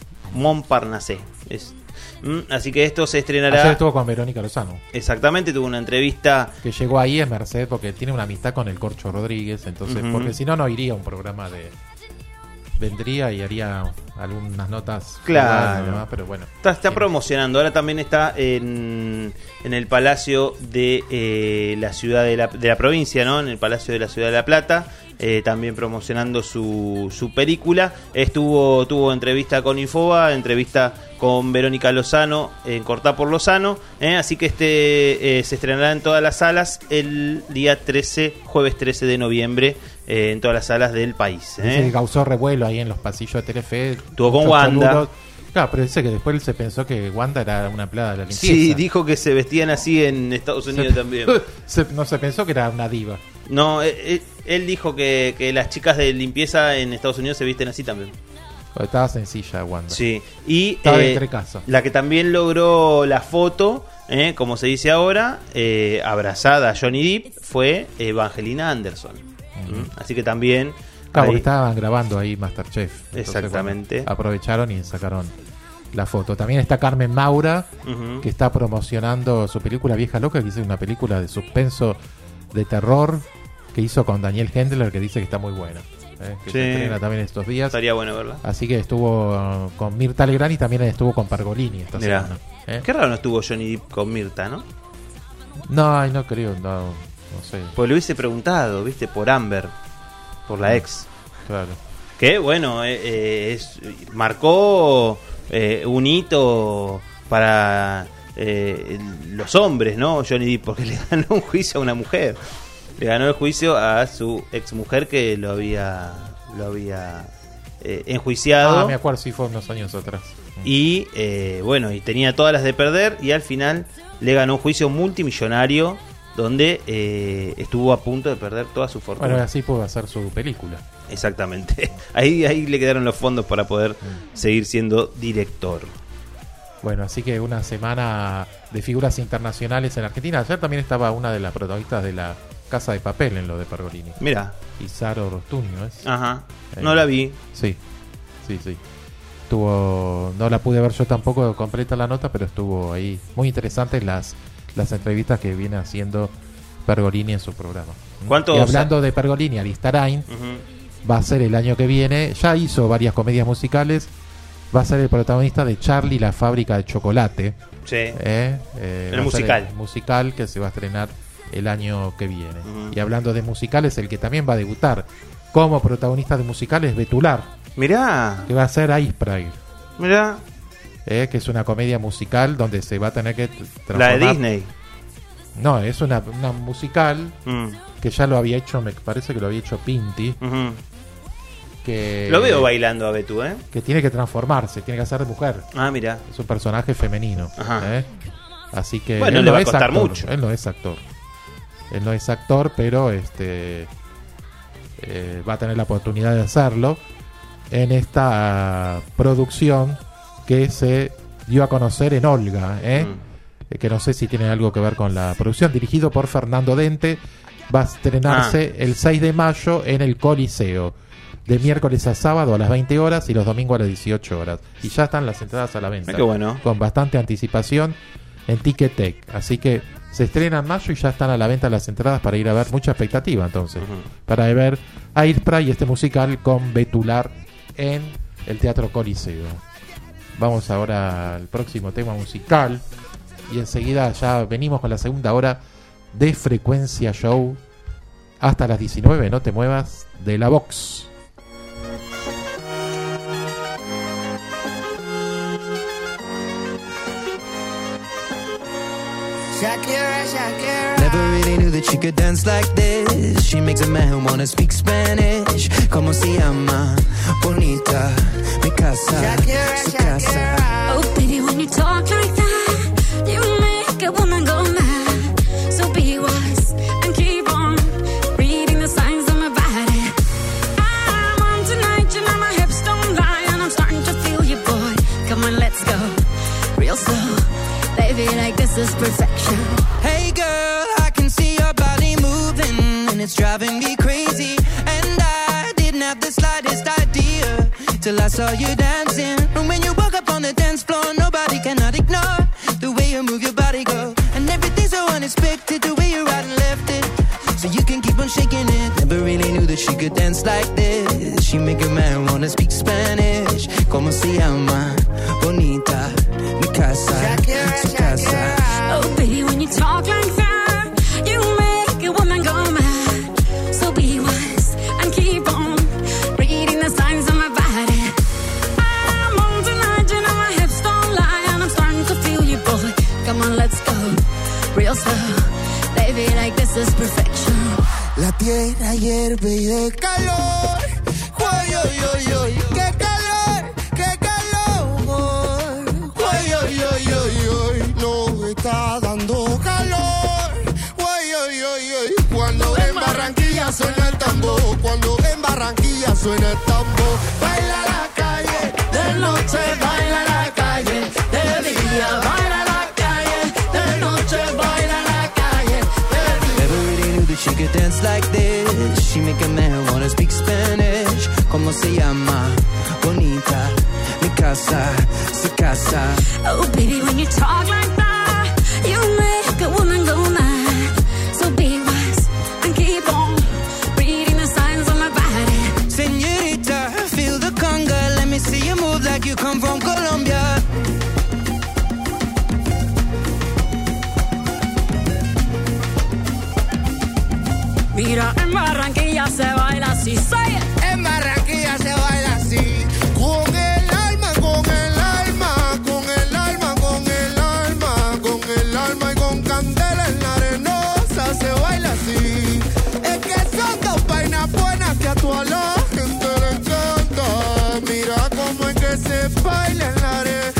Así que esto se estrenará. Ayer estuvo con Verónica Lozano. Exactamente, tuvo una entrevista. Que llegó ahí en Merced porque tiene una amistad con el Corcho Rodríguez. Entonces, porque si no, no iría a un programa de. Vendría y haría algunas notas. Claro, demás, pero bueno. Está promocionando. Ahora también está en el Palacio de la ciudad de la provincia, ¿no? En el Palacio de la Ciudad de La Plata. También promocionando su película. Tuvo entrevista con Infoba, entrevista con Verónica Lozano en Cortá por Lozano, así que se estrenará en todas las salas el día jueves 13 de noviembre, en todas las salas del país. Que causó revuelo ahí en los pasillos de Telefe. Estuvo con Wanda. Saludos. Claro, pero dice que después él se pensó que Wanda era una empleada de la limpieza. Sí, dijo que se vestían así en Estados Unidos también. No se pensó que era una diva. No, él dijo que las chicas de limpieza en Estados Unidos se visten así también. Estaba sencilla Wanda. Sí, y estaba entre casa. La que también logró la foto, como se dice ahora, abrazada a Johnny Depp, fue Evangelina Anderson. Así que también. Claro, porque estaban grabando ahí Masterchef. Entonces, exactamente. Bueno, aprovecharon y sacaron la foto. También está Carmen Maura, que está promocionando su película Vieja Loca, que hizo una película de suspenso, de terror, que hizo con Daniel Hendler, que dice que está muy buena. Que se estrena también estos días. Estaría bueno verla. Así que estuvo con Mirta Legrand y también estuvo con Pergolini esta semana. Qué raro no estuvo Johnny Depp con Mirta, ¿no? No creo, no sé. Pues le hubiese preguntado, viste, por Amber, por la ex. Claro. Que bueno, marcó un hito para los hombres, ¿no? Johnny Depp, porque le ganó un juicio a una mujer. Le ganó el juicio a su ex mujer que lo había enjuiciado. Me acuerdo, sí, fue unos años atrás. Y bueno, y tenía todas las de perder, y al final le ganó un juicio multimillonario donde estuvo a punto de perder toda su fortuna. Bueno, así pudo hacer su película. Exactamente. Ahí le quedaron los fondos para poder seguir siendo director. Bueno, así que una semana de figuras internacionales en Argentina. Ayer también estaba una de las protagonistas de La Casa de Papel en lo de Pergolini. Mira. Isaro Rostuño, ¿es? Ajá. No la vi. Sí. No la pude ver yo tampoco completa la nota, pero estuvo ahí. Muy interesantes las entrevistas que viene haciendo Pergolini en su programa. Y hablando de Pergolini, Aristarain va a ser el año que viene. Ya hizo varias comedias musicales. Va a ser el protagonista de Charlie, la fábrica de chocolate. Sí. El musical. El musical que se va a estrenar el año que viene. Y hablando de musicales, el que también va a debutar como protagonista de musicales, Betular. Mirá. Que va a ser Ice Pride. Mirá. Que es una comedia musical donde se va a tener que transformar. La de Disney. No, es una musical que ya lo había hecho, me parece que lo había hecho Pinti. Que lo veo bailando a Betú, que tiene que transformarse, tiene que hacer de mujer. Ah, mira. Es un personaje femenino. Así que bueno, le va a costar mucho. Él no es actor, pero va a tener la oportunidad de hacerlo en esta producción que se dio a conocer en Olga, que no sé si tiene algo que ver con la producción, dirigido por Fernando Dente. Va a estrenarse el 6 de mayo en el Coliseo, de miércoles a sábado a las 20 horas y los domingos a las 18 horas. Y ya están las entradas a la venta. Qué bueno. Con bastante anticipación en Ticketek. Así que se estrena en mayo y ya están a la venta las entradas para ir a ver. Mucha expectativa entonces. Para ver a Irspra y este musical con Betular en el Teatro Coliseo. Vamos ahora al próximo tema musical. Y enseguida ya venimos con la segunda hora de Frecuencia Show. Hasta las 19, no te muevas de la box. Shakira. Never really knew that she could dance like this. She makes a man wanna speak Spanish. Como se llama? Bonita. Mi casa. Shakira, su casa. Oh, baby, when you talk like that, you make a woman go mad. So be wise and keep on reading the signs of my body. I'm on tonight, you know my hips don't lie, and I'm starting to feel you, boy. Come on, let's go real slow. Baby, like this is perfection. Hey girl, I can see your body moving, and it's driving me crazy. And I didn't have the slightest idea till I saw you dancing. And when you walk up on the dance floor, nobody cannot ignore the way you move your body, girl. And everything's so unexpected, the way you right and left it, so you can keep on shaking it. Never really knew that she could dance like this. She make a man wanna speak Spanish. Como se llama? Bonita. Mi casa. Su casa. Oh, baby, when you talk like that, you make a woman go mad. So be wise and keep on reading the signs of my body. I'm on tonight, you know my hips don't lie, and I'm starting to feel you, boy. Come on, let's go real slow. Baby, like this is perfection. La tierra hierve y de calor. Uy, uy, uy, uy. ¡Qué calor! ¡Qué calor! Uy, uy, uy, uy, uy. No está dando calor. Uy, uy, uy, uy. Cuando en Barranquilla suena el tambor. Cuando en Barranquilla suena el tambor. Baila la calle. De noche baila la calle. De día baila la calle. De noche baila la calle. Never really knew that she could dance like this. She make a man wanna speak Spanish. Como se llama? Bonita. Mi casa. Su casa. Oh, baby, when you talk like that, you make a woman go mad. So be wise and keep on reading the signs of my body. Señorita, feel the conga. Let me see you move like you come from Colombia. Mira, en Barranquilla se baila así, say it. En Barranquilla se baila así. Con el alma, con el alma, con el alma, con el alma, con el alma y con candela en la arenosa se baila así. Es que son dos vainas buenas que a toda la gente le encanta. Mira cómo es que se baila en la arena.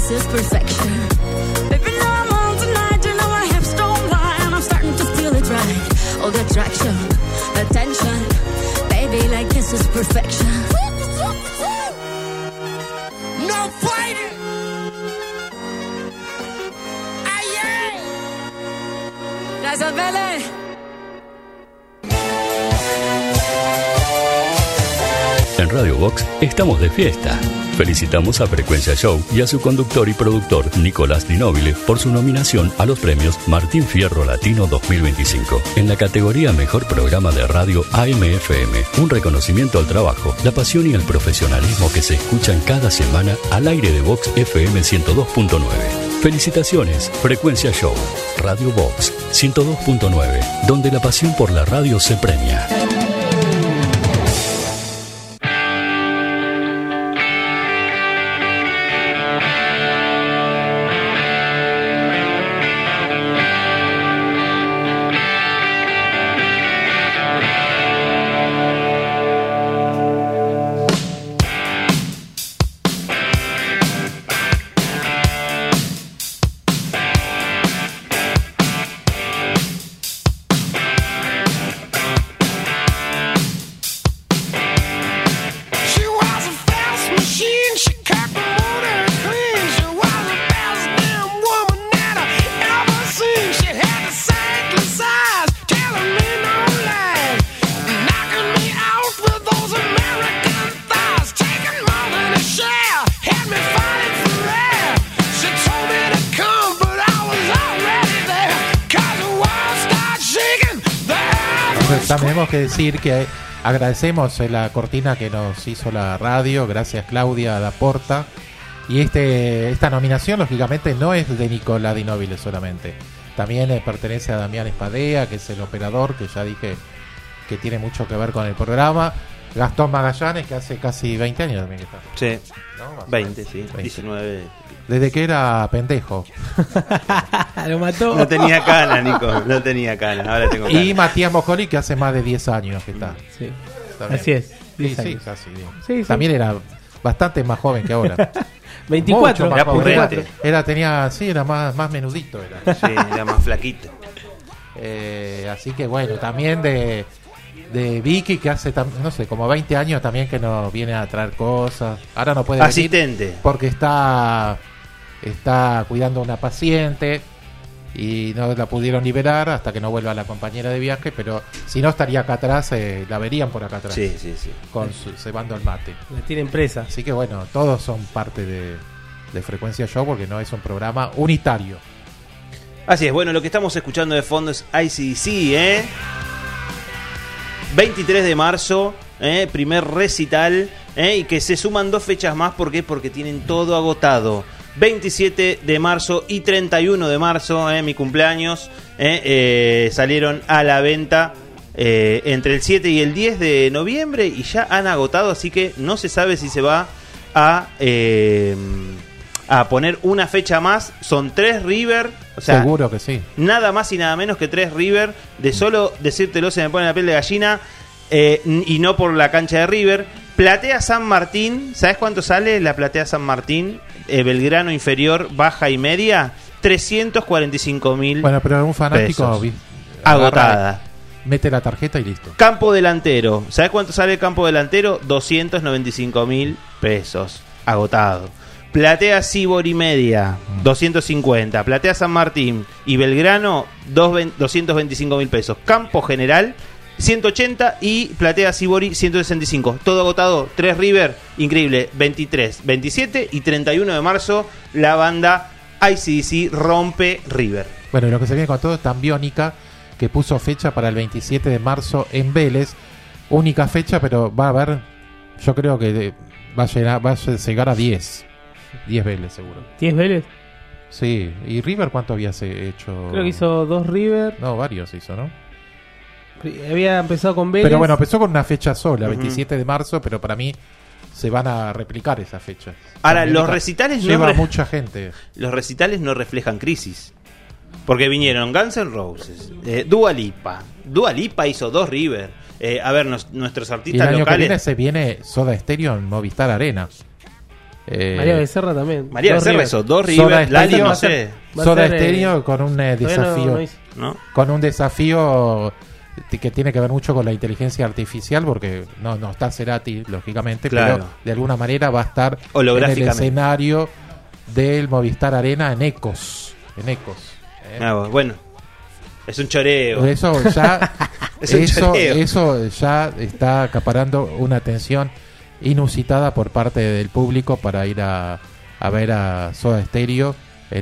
kiss is perfection. Baby, now I'm on tonight, you know my hips don't lie, and I'm starting to feel it right. Oh, the attraction, the tension, baby, like kiss is perfection. No fighting. Ay, ay. Gracias, Bele. En Radio Box estamos de fiesta. Felicitamos a Frecuencia Show y a su conductor y productor Nicolás Di Nobile por su nominación a los premios Martín Fierro Latino 2025 en la categoría Mejor Programa de Radio AM/FM. Un reconocimiento al trabajo, la pasión y el profesionalismo que se escuchan cada semana al aire de Vox FM 102.9. Felicitaciones, Frecuencia Show, Radio Box 102.9, donde la pasión por la radio se premia. Tenemos que decir que agradecemos la cortina que nos hizo la radio, gracias Claudia Daporta. Y esta nominación lógicamente no es de Nicolás Di Nobile solamente, también pertenece a Damián Espadea, que es el operador, que ya dije que tiene mucho que ver con el programa. Gastón Magallanes, que hace casi 20 años también que está. Sí, ¿no? 20, sí, 20. 19. Desde que era pendejo. Lo mató. No tenía cana, Nico, no tenía cana, ahora tengo cana. Y Matías Mojoli, que hace más de 10 años que está. Sí, también. así es. Sí, sí, casi. Sí, también era bastante más joven que ahora. 24. Más era purrete. Era más menudito. Era. Sí, era más flaquito. Así que bueno, también de Vicky, que hace, no sé, como 20 años también que nos viene a traer cosas. Ahora no puede asistente venir porque está cuidando a una paciente y no la pudieron liberar hasta que no vuelva la compañera de viaje, pero si no estaría acá atrás, la verían por acá atrás. Sí. Cebando el mate. La tienen presa. Así que bueno, todos son parte de Frecuencia Show porque no es un programa unitario. Así es, bueno, lo que estamos escuchando de fondo es ICDC, 23 de marzo, primer recital, y que se suman 2 fechas más. ¿Por qué? Porque tienen todo agotado. 27 de marzo y 31 de marzo, mi cumpleaños, salieron a la venta entre el 7 y el 10 de noviembre y ya han agotado, así que no se sabe si se va a poner una fecha más. Son 3 River, o sea, seguro que sí. Nada más y nada menos que 3 River. De solo decírtelo se me pone la piel de gallina, y no por la cancha de River. Platea San Martín, ¿sabes cuánto sale la Platea San Martín? Belgrano inferior, baja y media, 345.000. Bueno, pero un fanático agotada. Mete la tarjeta y listo. Campo delantero, ¿sabes cuánto sale el campo delantero? 295.000 pesos, agotado. Platea Sibor y media, 250. Platea San Martín y Belgrano, 225.000 pesos. Campo general, 180 y Platea Sibori 165. Todo agotado. 3 River, increíble. 23, 27 y 31 de marzo la banda ICDC rompe River. Bueno, y lo que se viene con todo es tan Biónica, que puso fecha para el 27 de marzo en Vélez. Única fecha, pero va a haber, yo creo que va a llegar a 10 Vélez seguro. ¿10 Vélez? Sí. ¿Y River cuánto había hecho? Creo que hizo 2 River. No, varios hizo, ¿no? Había empezado con Vélez. Pero bueno, empezó con una fecha sola, 27 de marzo, pero para mí se van a replicar esa fecha. Ahora, los recitales lleva mucha gente. Los recitales no reflejan crisis. Porque vinieron Guns N' Roses, Dua Lipa. Dua Lipa hizo 2 River. A ver, nuestros artistas y el año locales. Que viene se viene Soda Stereo en Movistar Arena. María Becerra también. María Becerra, eso, dos River, Lali, no sé. Soda Stereo con un desafío. ¿No? Con un desafío que tiene que ver mucho con la inteligencia artificial, porque no está Cerati, lógicamente, claro, pero de alguna manera va a estar en el escenario del Movistar Arena en Ecos. Bueno, es un choreo. Eso ya, choreo. eso ya está acaparando una atención inusitada por parte del público para ir a ver a Soda Stereo en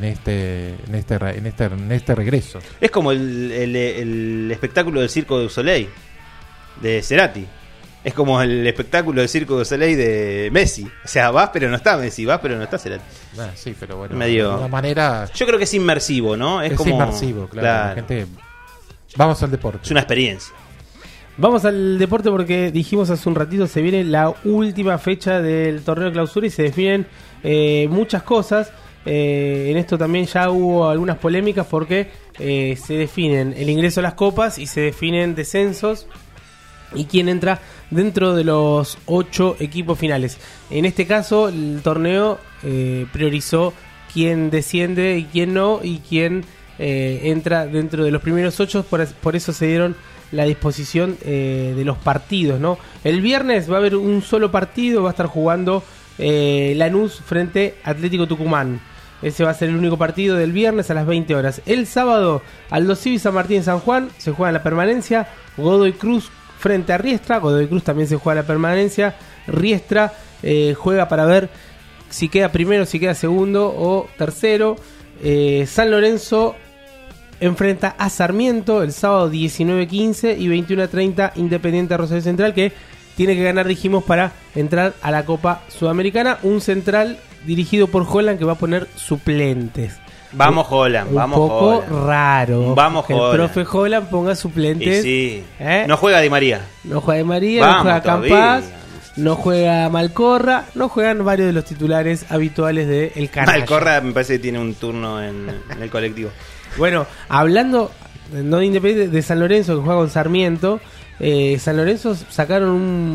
este regreso. Es como el espectáculo del Circo du Soleil de Cerati. Es como el espectáculo del Circo du Soleil de Messi. O sea, vas pero no está Messi, vas pero no está Cerati. Sí, pero bueno, medio... de una manera... Yo creo que es inmersivo, ¿no? Es como... inmersivo, claro. La gente... Vamos al deporte. Es una experiencia. Vamos al deporte porque dijimos hace un ratito, se viene la última fecha del torneo de clausura y se definen muchas cosas. En esto también ya hubo algunas polémicas porque se definen el ingreso a las copas y se definen descensos y quién entra dentro de los 8 equipos finales. En este caso el torneo priorizó quién desciende y quién no, y quién entra dentro de los primeros 8, por eso se dieron la disposición de los partidos, ¿no? El viernes va a haber un solo partido, va a estar jugando Lanús frente a Atlético Tucumán. Ese va a ser el único partido del viernes a las 20 horas. El sábado, Aldo Civi San Martín San Juan, se juega en la permanencia. Godoy Cruz frente a Riestra. Godoy Cruz también se juega en la permanencia. Riestra juega para ver si queda primero, si queda segundo o tercero. San Lorenzo enfrenta a Sarmiento el sábado 19:15 y 21:30 Independiente Rosario Central, que tiene que ganar, dijimos, para entrar a la Copa Sudamericana. Un Central dirigido por Holland que va a poner suplentes. Vamos Holland, vamos Holland. Un Holland. poco raro Vamos que Holland. el profe Holland ponga suplentes. Y sí. No juega Di María. No juega Di María, vamos, no juega todavía. Campas, no juega Malcorra, no juegan varios de los titulares habituales de El Canalla. Malcorra me parece que tiene un turno en el colectivo. Bueno, hablando no de Independiente, de San Lorenzo, que juega con Sarmiento. San Lorenzo sacaron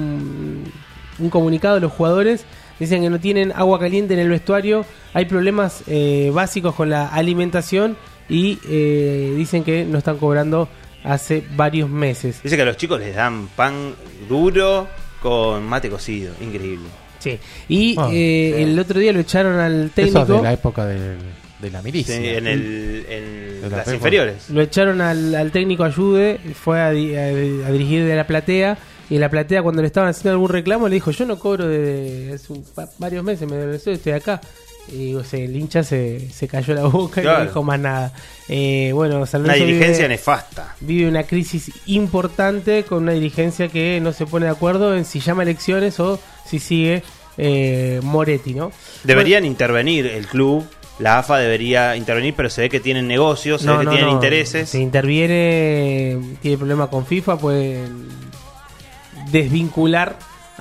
un comunicado de los jugadores. Dicen que no tienen agua caliente en el vestuario, hay problemas básicos con la alimentación y dicen que no están cobrando hace varios meses. Dice que a los chicos les dan pan duro con mate cocido, increíble. Sí. Y el otro día lo echaron al técnico. Eso de la época de la milicia. Sí, en las inferiores. Lo echaron al técnico Ayude, fue a dirigir de la platea. Y en la platea, cuando le estaban haciendo algún reclamo, le dijo: yo no cobro desde hace varios meses, estoy acá. Y el hincha se cayó la boca, claro, y no dijo más nada. Bueno, San Lorenzo una dirigencia nefasta. Vive una crisis importante con una dirigencia que no se pone de acuerdo en si llama elecciones o si sigue Moretti, ¿no? Deberían intervenir el club. La AFA debería intervenir, pero se ve que tienen negocios, se ve que tienen intereses. Se interviene, tiene problema con FIFA, pueden desvincular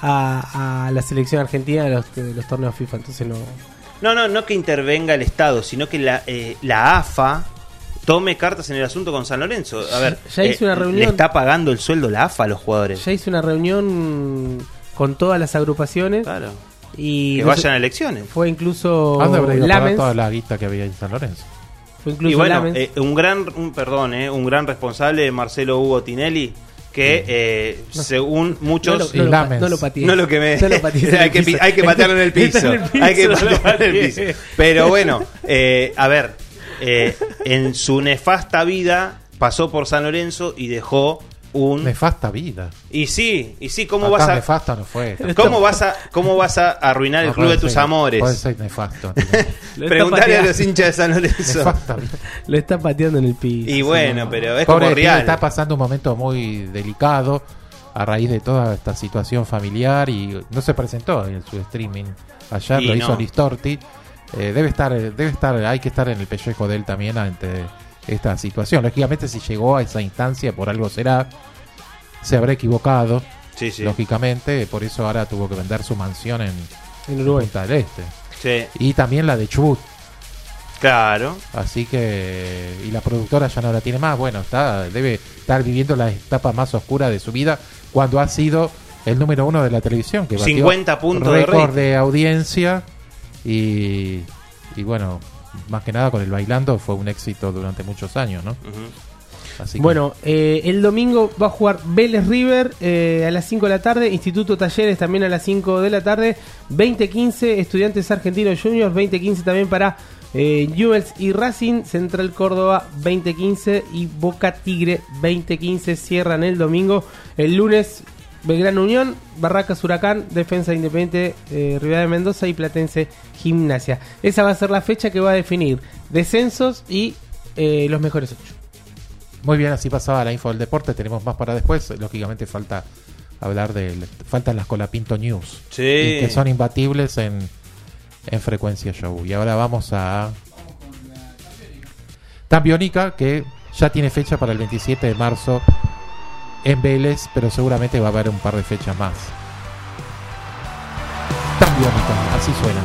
a la selección argentina de los torneos FIFA. Entonces no que intervenga el Estado, sino que la AFA tome cartas en el asunto con San Lorenzo. A ver, ya hizo una reunión. Le está pagando el sueldo la AFA a los jugadores. Ya hizo una reunión con todas las agrupaciones. Claro. Y que vayan a elecciones. Fue incluso Lamens, toda la guita que había en San Lorenzo. Fue incluso y bueno, Lamens. un gran responsable, Marcelo Hugo Tinelli, que según muchos no lo pateé. No lo quemé. Hay que patearlo en el piso. Hay que patearlo en el piso. Pero bueno, a ver, en su nefasta vida pasó por San Lorenzo y dejó nefasta vida. Y sí, ¿cómo vas a nefasta no fue? ¿Cómo vas a arruinar el club de tus amores? Puede ser nefasto. Preguntarle a los hinchas de San Lorenzo. Lo está pateando en el piso. Y bueno, pero es pobre como real. Está pasando un momento muy delicado a raíz de toda esta situación familiar y no se presentó en su streaming. Ayer lo hizo Listorti. Debe estar, hay que estar en el pellejo de él también ante esta situación. Lógicamente, si llegó a esa instancia, por algo será, se habrá equivocado. Sí. Lógicamente, por eso ahora tuvo que vender su mansión en Uruguay. Punta del Este. Sí. Y también la de Chubut. Claro. Así que, y la productora ya no la tiene más. Bueno, debe estar viviendo la etapa más oscura de su vida cuando ha sido el número 1 de la televisión, que batió 50 puntos récord de audiencia y bueno, más que nada con el Bailando fue un éxito durante muchos años, ¿no? Así que... Bueno, el domingo va a jugar Vélez River a las 5 de la tarde, Instituto Talleres también a las 5 de la tarde, 20:15 Estudiantes Argentinos Juniors, 20:15 también para Newell's y Racing, Central Córdoba 20:15 y Boca Tigre 20:15 cierran el domingo. El lunes Belgrano Unión, Barracas Huracán, Defensa Independiente, Rivadavia de Mendoza y Platense Gimnasia. Esa va a ser la fecha que va a definir descensos y los mejores 8. Muy bien, así pasaba la info del deporte. Tenemos más para después. Lógicamente faltan las Colapinto News, sí, y que son imbatibles en Frecuencia Show. Y ahora vamos a Tambiónica, que ya tiene fecha para el 27 de marzo en Vélez, pero seguramente va a haber un par de fechas más. Tambiónica, así suena.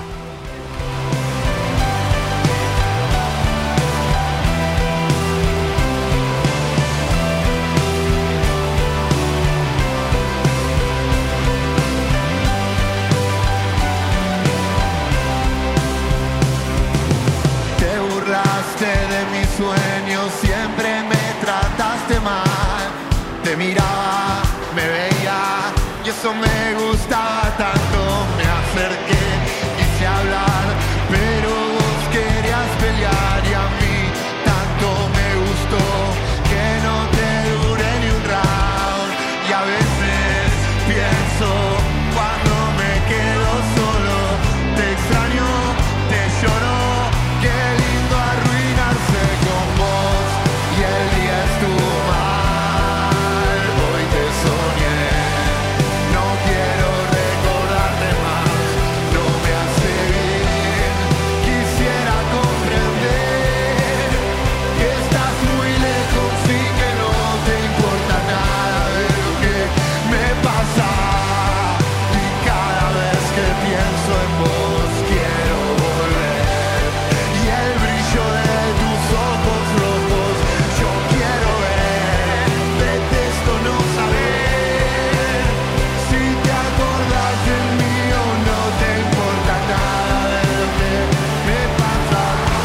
Sueños, siempre me trataste mal. Te miraba, me veía y eso me gustaba tanto. Me acerqué, quise hablar, pero vos querías pelear y a mí tanto me gustó que no te duré ni un round. Y a veces pienso cuando me quedo solo, te extraño, te lloro, qué lindo arruinarse con vos y el día estuvo mal, hoy te soñé, no quiero recordarte más, no me hace bien, quisiera comprender que estás muy lejos y que no te importa nada de lo que me pasa, y cada vez que pienso en vos quiero volver, y el brillo de tus ojos rojos yo quiero ver, detesto no saber si te acordás del mío, no te importa nada de lo que me pasa.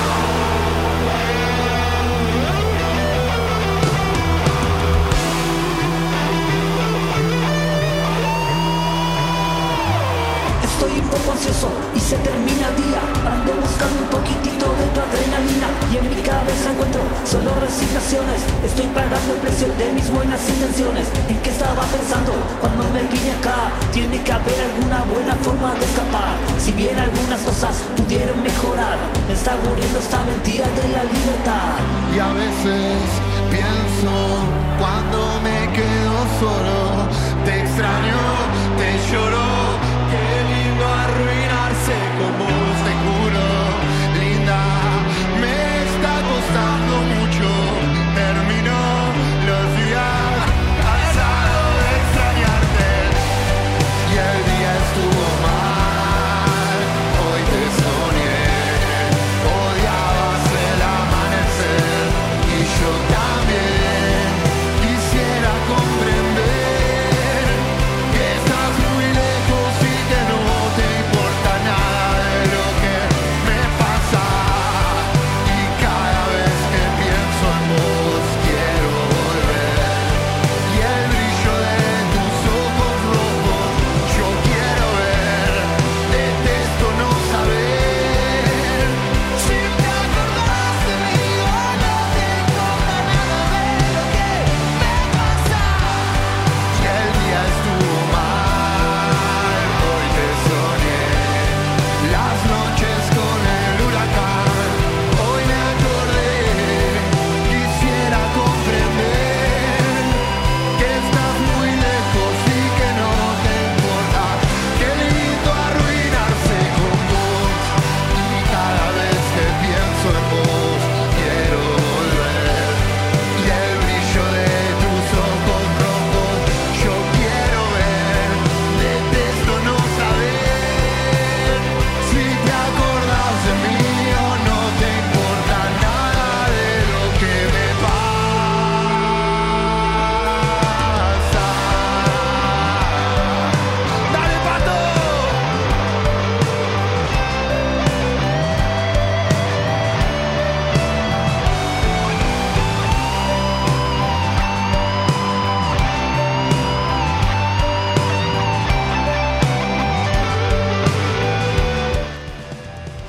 Estoy un poco ansioso y se termina el día. Ando buscando un poquitito de tu adrenalina y en mi cabeza encuentro solo resignaciones. Estoy pagando el precio de mis buenas intenciones. ¿En qué estaba pensando cuando me vine acá? Tiene que haber alguna buena forma de escapar. Si bien algunas cosas pudieron mejorar, me está muriendo esta mentira de la libertad. Y a veces pienso cuando me quedo solo, te extraño, te lloro, qué lindo arruinarse con vos, te juro, linda, me está costando mucho, termino los días cansado de extrañarte, y el día estuvo mal, hoy te soñé, odiabas el amanecer, y yo también quisiera comprender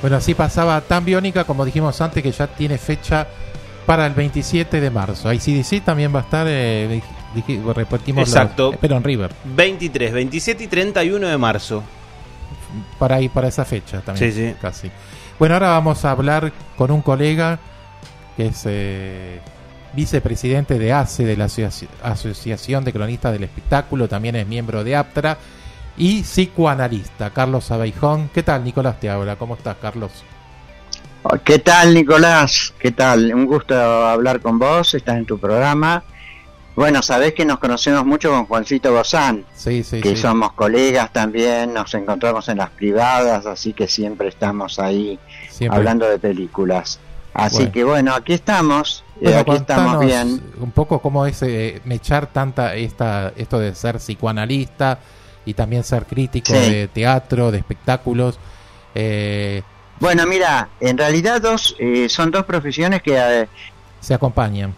Bueno, así pasaba Tan Biónica, como dijimos antes, que ya tiene fecha para el 27 de marzo. AC/DC también va a estar, repetimos. Exacto. Pero en River. 23, 27 y 31 de marzo. Para esa fecha también. Sí. Casi. Bueno, ahora vamos a hablar con un colega que es vicepresidente de ACE, de la Asociación de Cronistas del Espectáculo, también es miembro de APTRA y psicoanalista, Carlos Abeijón. ¿Qué tal, Nicolás? Te habla. ¿Cómo estás, Carlos? ¿Qué tal, Nicolás? ¿Qué tal? Un gusto hablar con vos, estás en tu programa. Bueno, sabés que nos conocemos mucho con Juancito Bozán, que somos colegas también, nos encontramos en las privadas, así que siempre estamos ahí hablando de películas. Así que bueno, aquí estamos, aquí estamos bien. Un poco cómo es mechar esto de ser psicoanalista y también ser crítico de teatro, de espectáculos. Bueno, mira, en realidad son dos profesiones que se acompañan.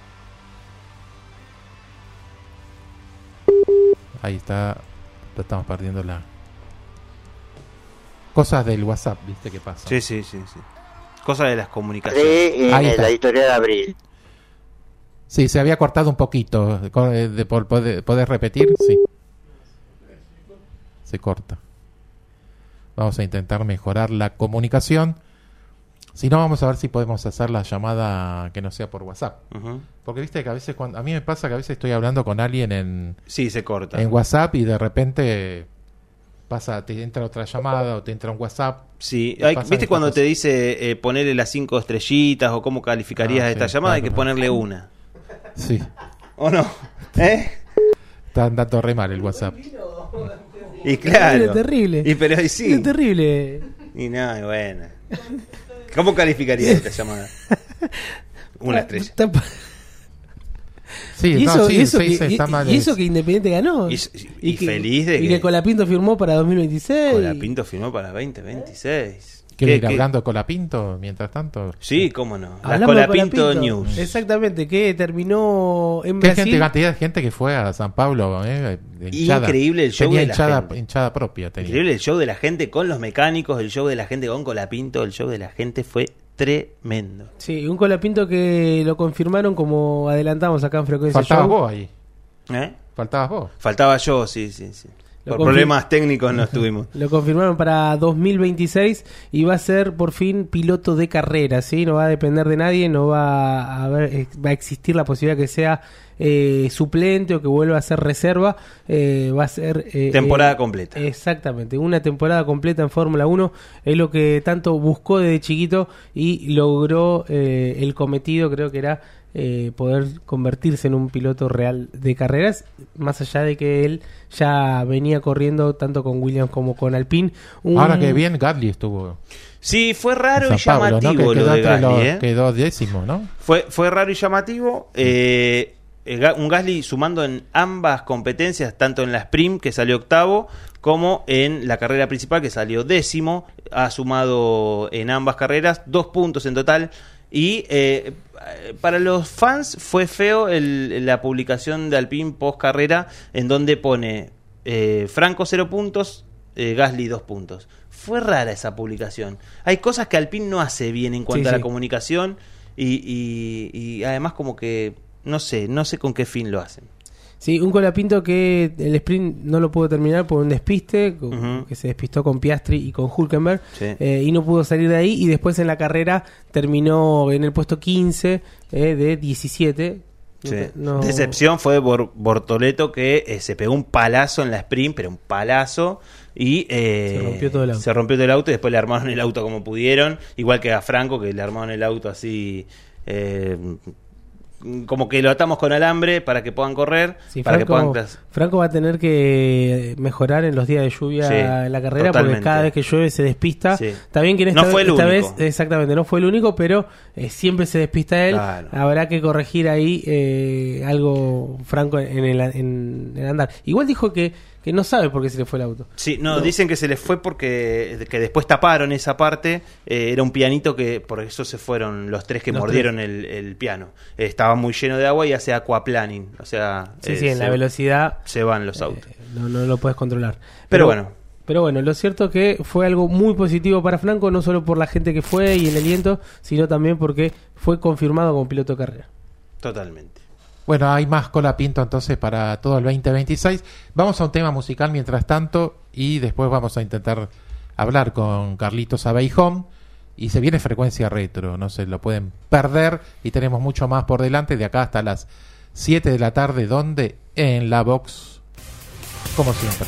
Ahí está, lo estamos perdiendo cosas del WhatsApp, ¿viste qué pasa? Sí. Cosas de las comunicaciones. La editorial de Abril. Sí, se había cortado un poquito. ¿Podés repetir? Sí. Se corta. Vamos a intentar mejorar la comunicación. Si no, vamos a ver si podemos hacer la llamada que no sea por WhatsApp. Porque viste que a veces, a mí me pasa que a veces estoy hablando con alguien se corta. En WhatsApp y de repente te entra otra llamada o te entra un WhatsApp. Sí, ¿viste cuando te dice ponerle las 5 estrellitas o cómo calificarías esta llamada? Hay que ponerle una. Sí. ¿O no? Está andando re mal el WhatsApp. Y claro. Es terrible. Pero sí. Es terrible. Y nada, bueno. ¿Cómo calificaría esta llamada? Una estrella. Y eso que Independiente ganó. Y feliz de que Colapinto firmó para 2026. Colapinto firmó para 2026. ¿Qué ir hablando de Colapinto mientras tanto? Sí, cómo no. La Colapinto News. Exactamente, que terminó en Brasil. Cantidad de gente que fue a San Pablo. Increíble el show de la gente. Hinchada propia. Increíble el show de la gente con los mecánicos, el show de la gente con Colapinto. El show de la gente fue tremendo. Sí, un Colapinto que lo confirmaron como adelantamos acá en Frecuencia Show. Faltabas vos ahí. ¿Faltabas vos? Faltaba yo, sí. Por problemas técnicos no estuvimos. Lo confirmaron para 2026 y va a ser por fin piloto de carrera, ¿sí? No va a depender de nadie, no va a existir la posibilidad que sea suplente o que vuelva a ser reserva. Va a ser temporada completa. Exactamente, una temporada completa en Fórmula 1 es lo que tanto buscó desde chiquito y logró el cometido, creo que era poder convertirse en un piloto real de carreras, más allá de que él ya venía corriendo tanto con Williams como con Alpine. Ahora que bien Gasly estuvo. Sí, fue raro y Pablo, llamativo, ¿no? Lo de Gasly, quedó décimo, ¿no? Fue raro y llamativo. Un Gasly sumando en ambas competencias, tanto en la sprint que salió octavo como en la carrera principal que salió décimo. Ha sumado en ambas carreras 2 puntos en total. Y para los fans fue feo la publicación de Alpine post carrera, en donde pone Franco 0 puntos, Gasly 2 puntos. Fue rara esa publicación. Hay cosas que Alpine no hace bien en cuanto a la comunicación y además como que no sé con qué fin lo hacen. Sí, un Colapinto que el sprint no lo pudo terminar por un despiste, que se despistó con Piastri y con Hülkenberg, y no pudo salir de ahí, y después en la carrera terminó en el puesto 15 de 17. Sí. Decepción fue Bortoleto, que se pegó un palazo en la sprint, pero un palazo, y se rompió todo el auto y después le armaron el auto como pudieron, igual que a Franco, que le armaron el auto así... como que lo atamos con alambre para que puedan correr, para que puedan... Franco va a tener que mejorar en los días de lluvia en la carrera, totalmente. Porque cada vez que llueve se despista. Está bien que esta vez exactamente no fue el único, pero siempre se despista él. Claro. Habrá que corregir ahí algo Franco en el andar. Igual dijo que no sabe por qué se le fue el auto. Sí, no, dicen que se les fue porque que después taparon esa parte. Era un pianito que por eso se fueron los 3 que mordieron el piano. Estaba muy lleno de agua y hace aquaplaning. O sea, en la velocidad se van los autos. No lo puedes controlar. Pero bueno, Pero bueno, lo cierto que fue algo muy positivo para Franco, no solo por la gente que fue y el aliento, sino también porque fue confirmado como piloto de carrera. Totalmente. Bueno, hay más cola pinto entonces para todo el 2026. Vamos a un tema musical mientras tanto y después vamos a intentar hablar con Carlitos Abeijón. Y se viene Frecuencia Retro, no se lo pueden perder y tenemos mucho más por delante de acá hasta las 7 de la tarde, donde en la Box, como siempre.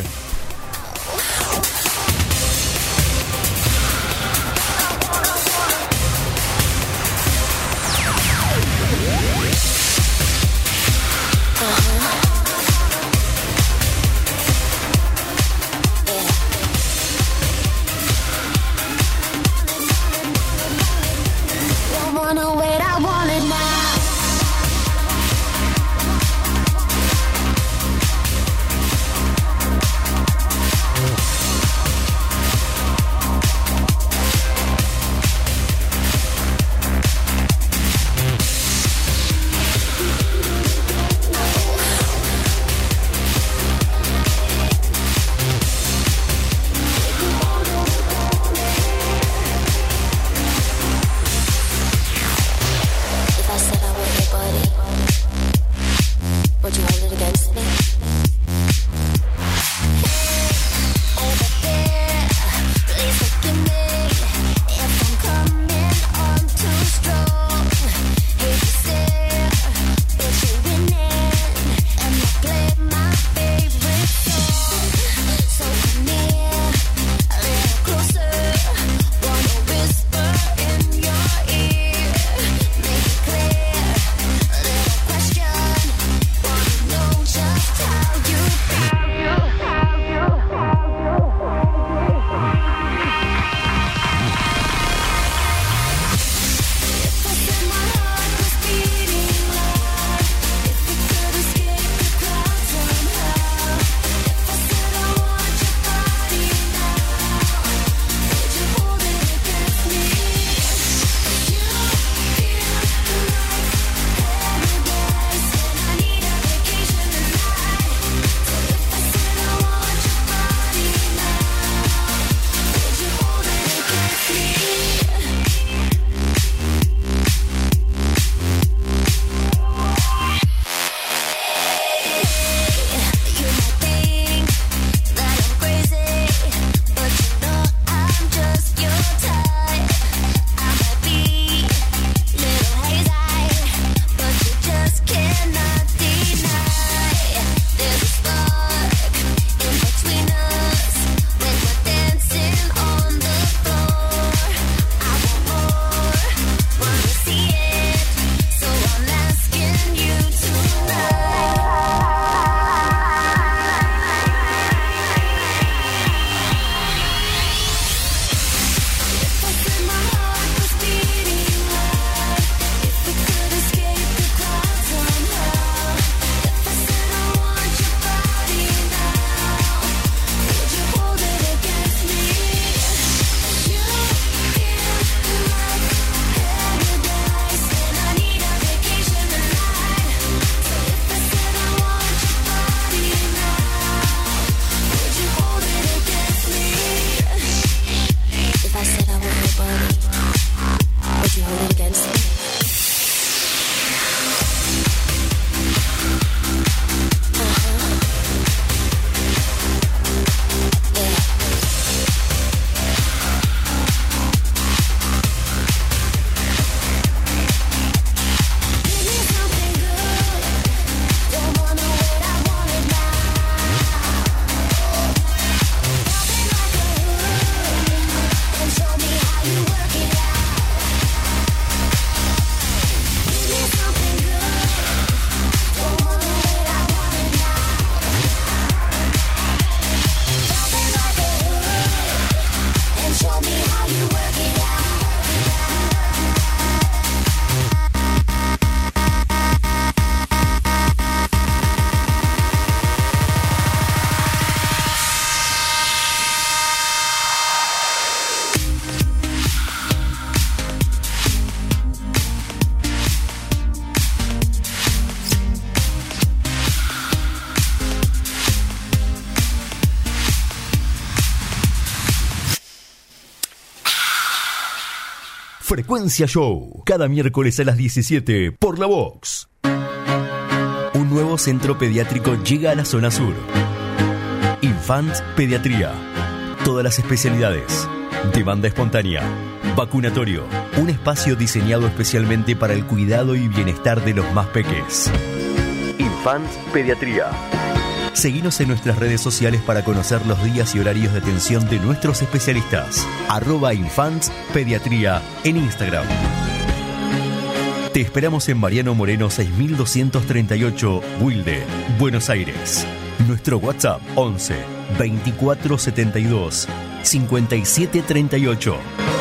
Frecuencia Show, cada miércoles a las 17 por La Vox. Un nuevo centro pediátrico llega a la zona sur. Infants Pediatría. Todas las especialidades. Demanda espontánea. Vacunatorio. Un espacio diseñado especialmente para el cuidado y bienestar de los más peques. Infants Pediatría. Seguinos en nuestras redes sociales para conocer los días y horarios de atención de nuestros especialistas. @Infants Pediatría en Instagram. Te esperamos en Mariano Moreno 6238, Wilde, Buenos Aires. Nuestro WhatsApp 11 24 72 57 38.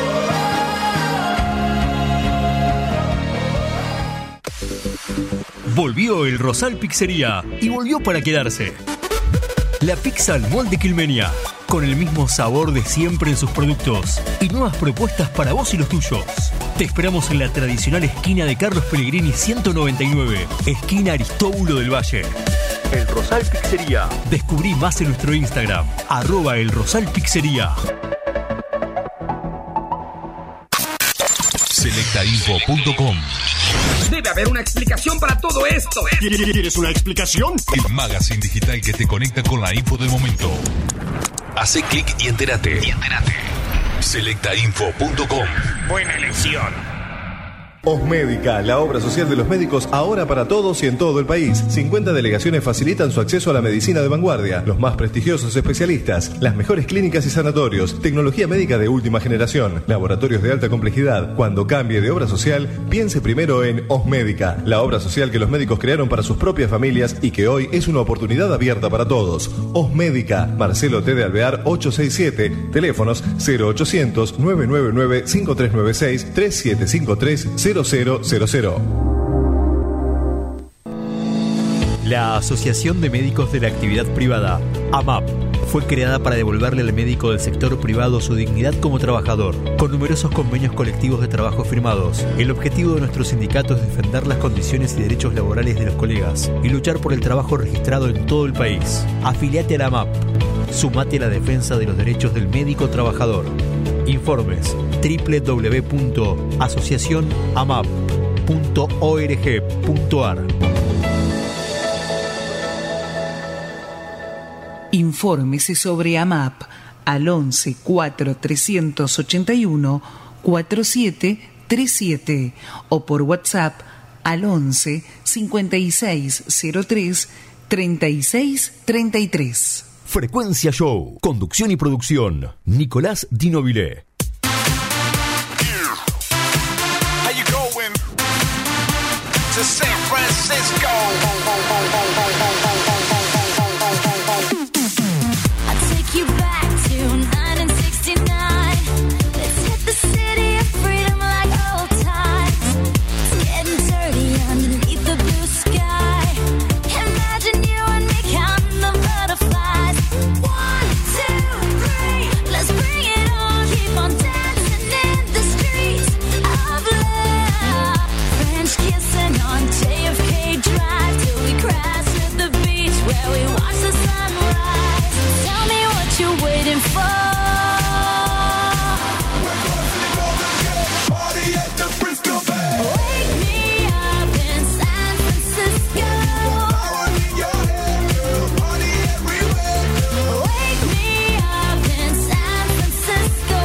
Volvió el Rosal Pizzería y volvió para quedarse. La pizza al molde quilmenia, con el mismo sabor de siempre en sus productos y nuevas propuestas para vos y los tuyos. Te esperamos en la tradicional esquina de Carlos Pellegrini 199, esquina Aristóbulo del Valle. El Rosal Pizzería. Descubrí más en nuestro Instagram, @elrosalpizzería. Selectainfo.com. Debe haber una explicación para todo esto. ¿Quieres una explicación? El magazine digital que te conecta con la info del momento. Hace clic y entérate. Selectainfo.com. Buena elección. Osmédica, la obra social de los médicos ahora para todos y en todo el país. 50 delegaciones facilitan su acceso a la medicina de vanguardia, los más prestigiosos especialistas, las mejores clínicas y sanatorios, tecnología médica de última generación, laboratorios de alta complejidad. Cuando cambie de obra social, piense primero en Osmédica, la obra social que los médicos crearon para sus propias familias y que hoy es una oportunidad abierta para todos. Osmédica, Marcelo T. de Alvear 867, teléfonos 0800 999 5396 3753 0000. La Asociación de Médicos de la Actividad Privada, AMAP, fue creada para devolverle al médico del sector privado su dignidad como trabajador, con numerosos convenios colectivos de trabajo firmados. El objetivo de nuestro sindicato es defender las condiciones y derechos laborales de los colegas y luchar por el trabajo registrado en todo el país. Afiliate a la AMAP. Sumate a la defensa de los derechos del médico trabajador. Informes www.asociacionamap.org.ar. Infórmese sobre AMAP al 11 4 381 4737 o por WhatsApp al 11 5603 3633. Frecuencia Show, conducción y producción, Nicolás Di Nobile. How you going to San Francisco? I'll take you back to 1969. Let's hit the city of freedom like old times. It's getting dirty underneath the blue sky. Imagine you and me counting the butterflies. 1, 2, 3, let's bring it on. Keep on dancing in the streets of love. French kissing on JFK Drive till we crash at the beach where we watch the sunrise. Tell me what you're waiting for. Wake me up in San Francisco. Wake me up in San Francisco.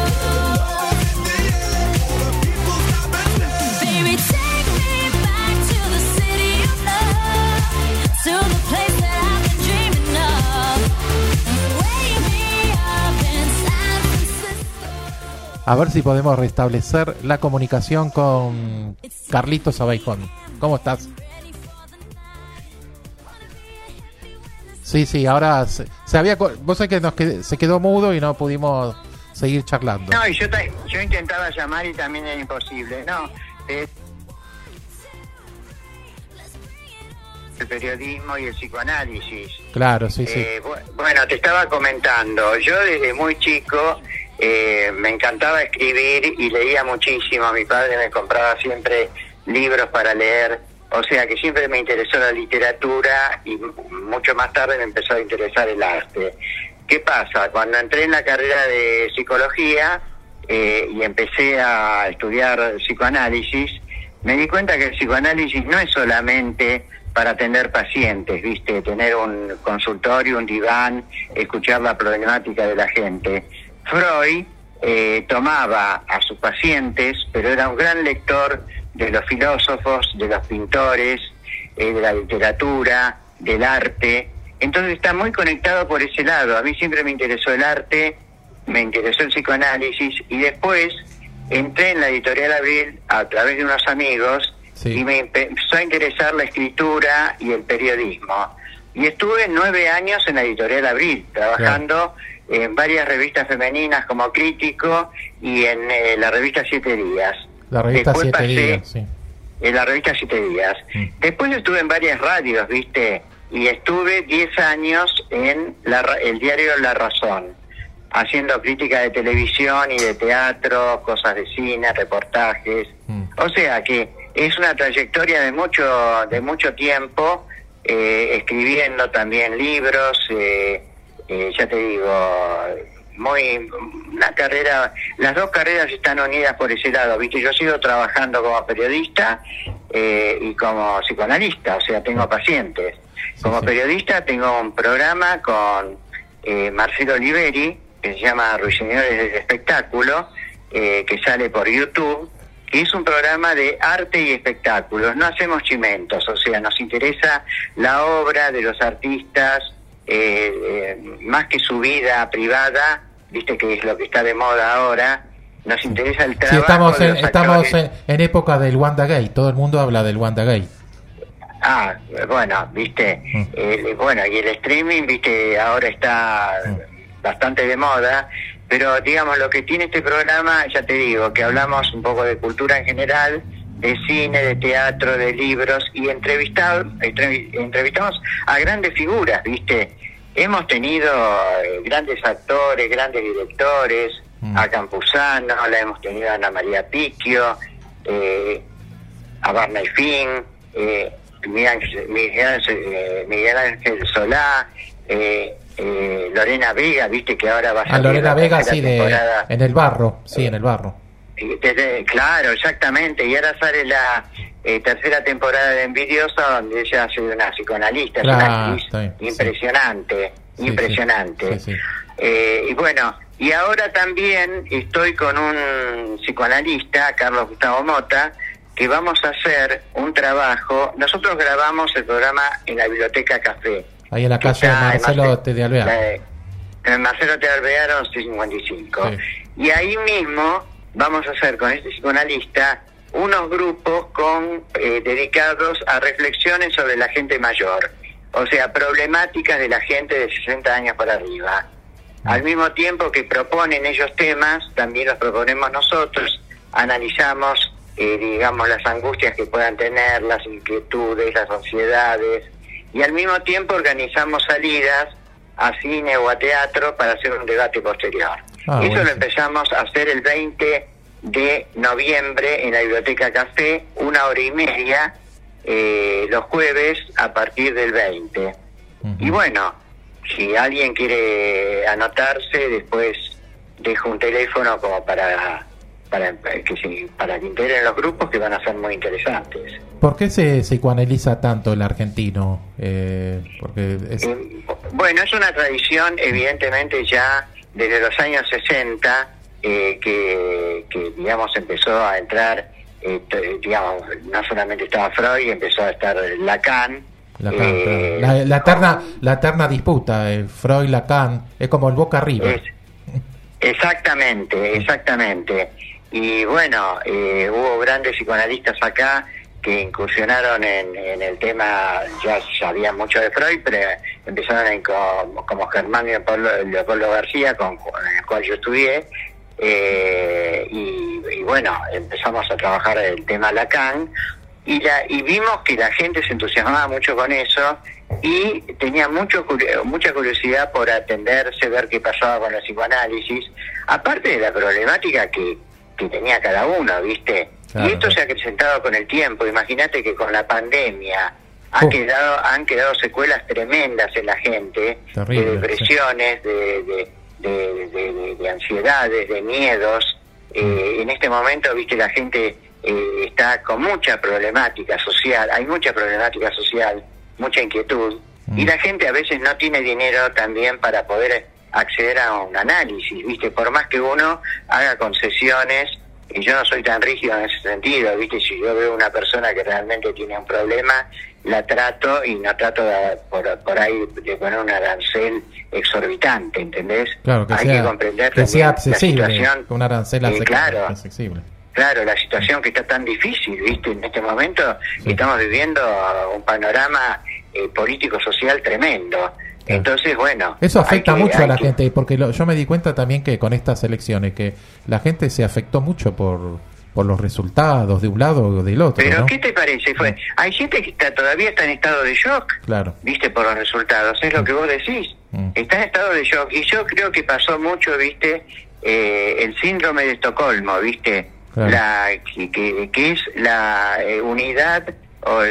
Baby, take me back to the city of love, to the place that I've been dreaming of. Wake me up in San Francisco. A ver si podemos restablecer la comunicación con Carlitos Abaijón. ¿Cómo estás? Sí, ahora vos sabés que se quedó mudo y no pudimos seguir charlando. No, y yo intentaba llamar y también era imposible. No, el periodismo y el psicoanálisis. Claro, sí. Bueno, te estaba comentando, yo desde muy chico me encantaba escribir y leía muchísimo. Mi padre me compraba siempre libros para leer, o sea que siempre me interesó la literatura y mucho más tarde me empezó a interesar el arte. ¿Qué pasa? Cuando entré en la carrera de psicología, y empecé a estudiar psicoanálisis, me di cuenta que el psicoanálisis no es solamente para atender pacientes, ¿viste? Tener un consultorio, un diván, escuchar la problemática de la gente. Freud tomaba a sus pacientes, pero era un gran lector de los filósofos, de los pintores, de la literatura, del arte. Entonces está muy conectado por ese lado. A mí siempre me interesó el arte, me interesó el psicoanálisis, y después entré en la Editorial Abril a través de unos amigos, y me empezó a interesar la escritura y el periodismo. Y estuve 9 años en la Editorial Abril, trabajando en varias revistas femeninas como crítico y en la revista 7 Días. La revista 7 Días, sí. En la revista 7 Días. Después estuve en varias radios, ¿viste? Y estuve 10 años en el diario La Razón, haciendo crítica de televisión y de teatro, cosas de cine, reportajes. O sea que es una trayectoria de mucho tiempo, escribiendo también libros, ya te digo, una carrera, las dos carreras están unidas por ese lado, ¿viste? Yo sigo trabajando como periodista y como psicoanalista, o sea, tengo pacientes. Como periodista tengo un programa con Marcelo Oliveri, que se llama Ruiseñores del Espectáculo, que sale por YouTube, que es un programa de arte y espectáculos. No hacemos chimentos, o sea, nos interesa la obra de los artistas, más que su vida privada, viste que es lo que está de moda ahora. Nos interesa el trabajo. Sí, estamos en época del WandaGate, todo el mundo habla del WandaGate. Ah, bueno, viste, bueno, y el streaming, viste, ahora está bastante de moda, pero digamos, lo que tiene este programa, ya te digo, que hablamos un poco de cultura en general, de cine, de teatro, de libros, y entrevistamos a grandes figuras, viste. Hemos tenido grandes actores, grandes directores, a Campuzano, la hemos tenido a Ana María Picchio, a Barney Finn, Miguel Ángel Solá, Lorena Vega, viste que ahora va a salir Lorena Vega, sí, en el barro, claro, exactamente, y ahora sale la tercera temporada de Envidiosa, donde ella hace de una psicoanalista, claro, es una actriz impresionante. Sí. Y bueno, y ahora también estoy con un psicoanalista, Carlos Gustavo Mota, que vamos a hacer un trabajo. Nosotros grabamos el programa en la Biblioteca Café, ahí en la calle de Marcelo T. de Alvear. En Marcelo T. de Alvear 1155. Y ahí mismo vamos a hacer con este psicoanalista unos grupos dedicados a reflexiones sobre la gente mayor, o sea, problemáticas de la gente de 60 años para arriba. Al mismo tiempo que proponen ellos temas, también los proponemos nosotros, analizamos, digamos, las angustias que puedan tener, las inquietudes, las ansiedades, y al mismo tiempo organizamos salidas a cine o a teatro para hacer un debate posterior. Eso lo empezamos a hacer el 20 de noviembre en la Biblioteca Café, 1h30, los jueves a partir del 20. Y bueno, si alguien quiere anotarse, después dejo un teléfono como para que integren los grupos, que van a ser muy interesantes. ¿Por qué se psicoanaliza tanto el argentino? Bueno, es una tradición, evidentemente, ya desde los años 60, que digamos empezó a entrar, digamos, no solamente estaba Freud, empezó a estar Lacan. La eterna disputa, Freud-Lacan, es como el Boca River. Exactamente. Y bueno, hubo grandes psicoanalistas acá que incursionaron en el tema. Ya sabían mucho de Freud, pero empezaron como Germán Leopoldo García, con el cual yo estudié, y bueno, empezamos a trabajar el tema Lacan, y vimos que la gente se entusiasmaba mucho con eso, y tenía mucha curiosidad por atenderse, ver qué pasaba con el psicoanálisis, aparte de la problemática que tenía cada uno, ¿viste? Claro, y esto se ha acrecentado con el tiempo. Imagínate que con la pandemia han quedado secuelas tremendas en la gente, de depresiones, de ansiedades, de miedos, En este momento, viste, la gente está con mucha problemática social, hay mucha problemática social, mucha inquietud, y la gente a veces no tiene dinero también para poder acceder a un análisis, viste, por más que uno haga concesiones, y yo no soy tan rígido en ese sentido, viste, si yo veo una persona que realmente tiene un problema, la trato y no trato por ahí de poner un arancel exorbitante, ¿entendés? Claro, que hay sea, que comprender que sea la accesible, situación, un arancel accesible. Claro, la situación que está tan difícil, viste, en este momento estamos viviendo un panorama político-social tremendo. Entonces, bueno, eso afecta mucho a la gente, porque yo me di cuenta también que con estas elecciones que la gente se afectó mucho por los resultados de un lado o del otro. Pero ¿no? ¿qué te parece? Hay gente que todavía está en estado de shock, claro, viste, por los resultados, es lo que vos decís, está en estado de shock, y yo creo que pasó mucho, viste, el síndrome de Estocolmo, viste, claro, que es la unidad o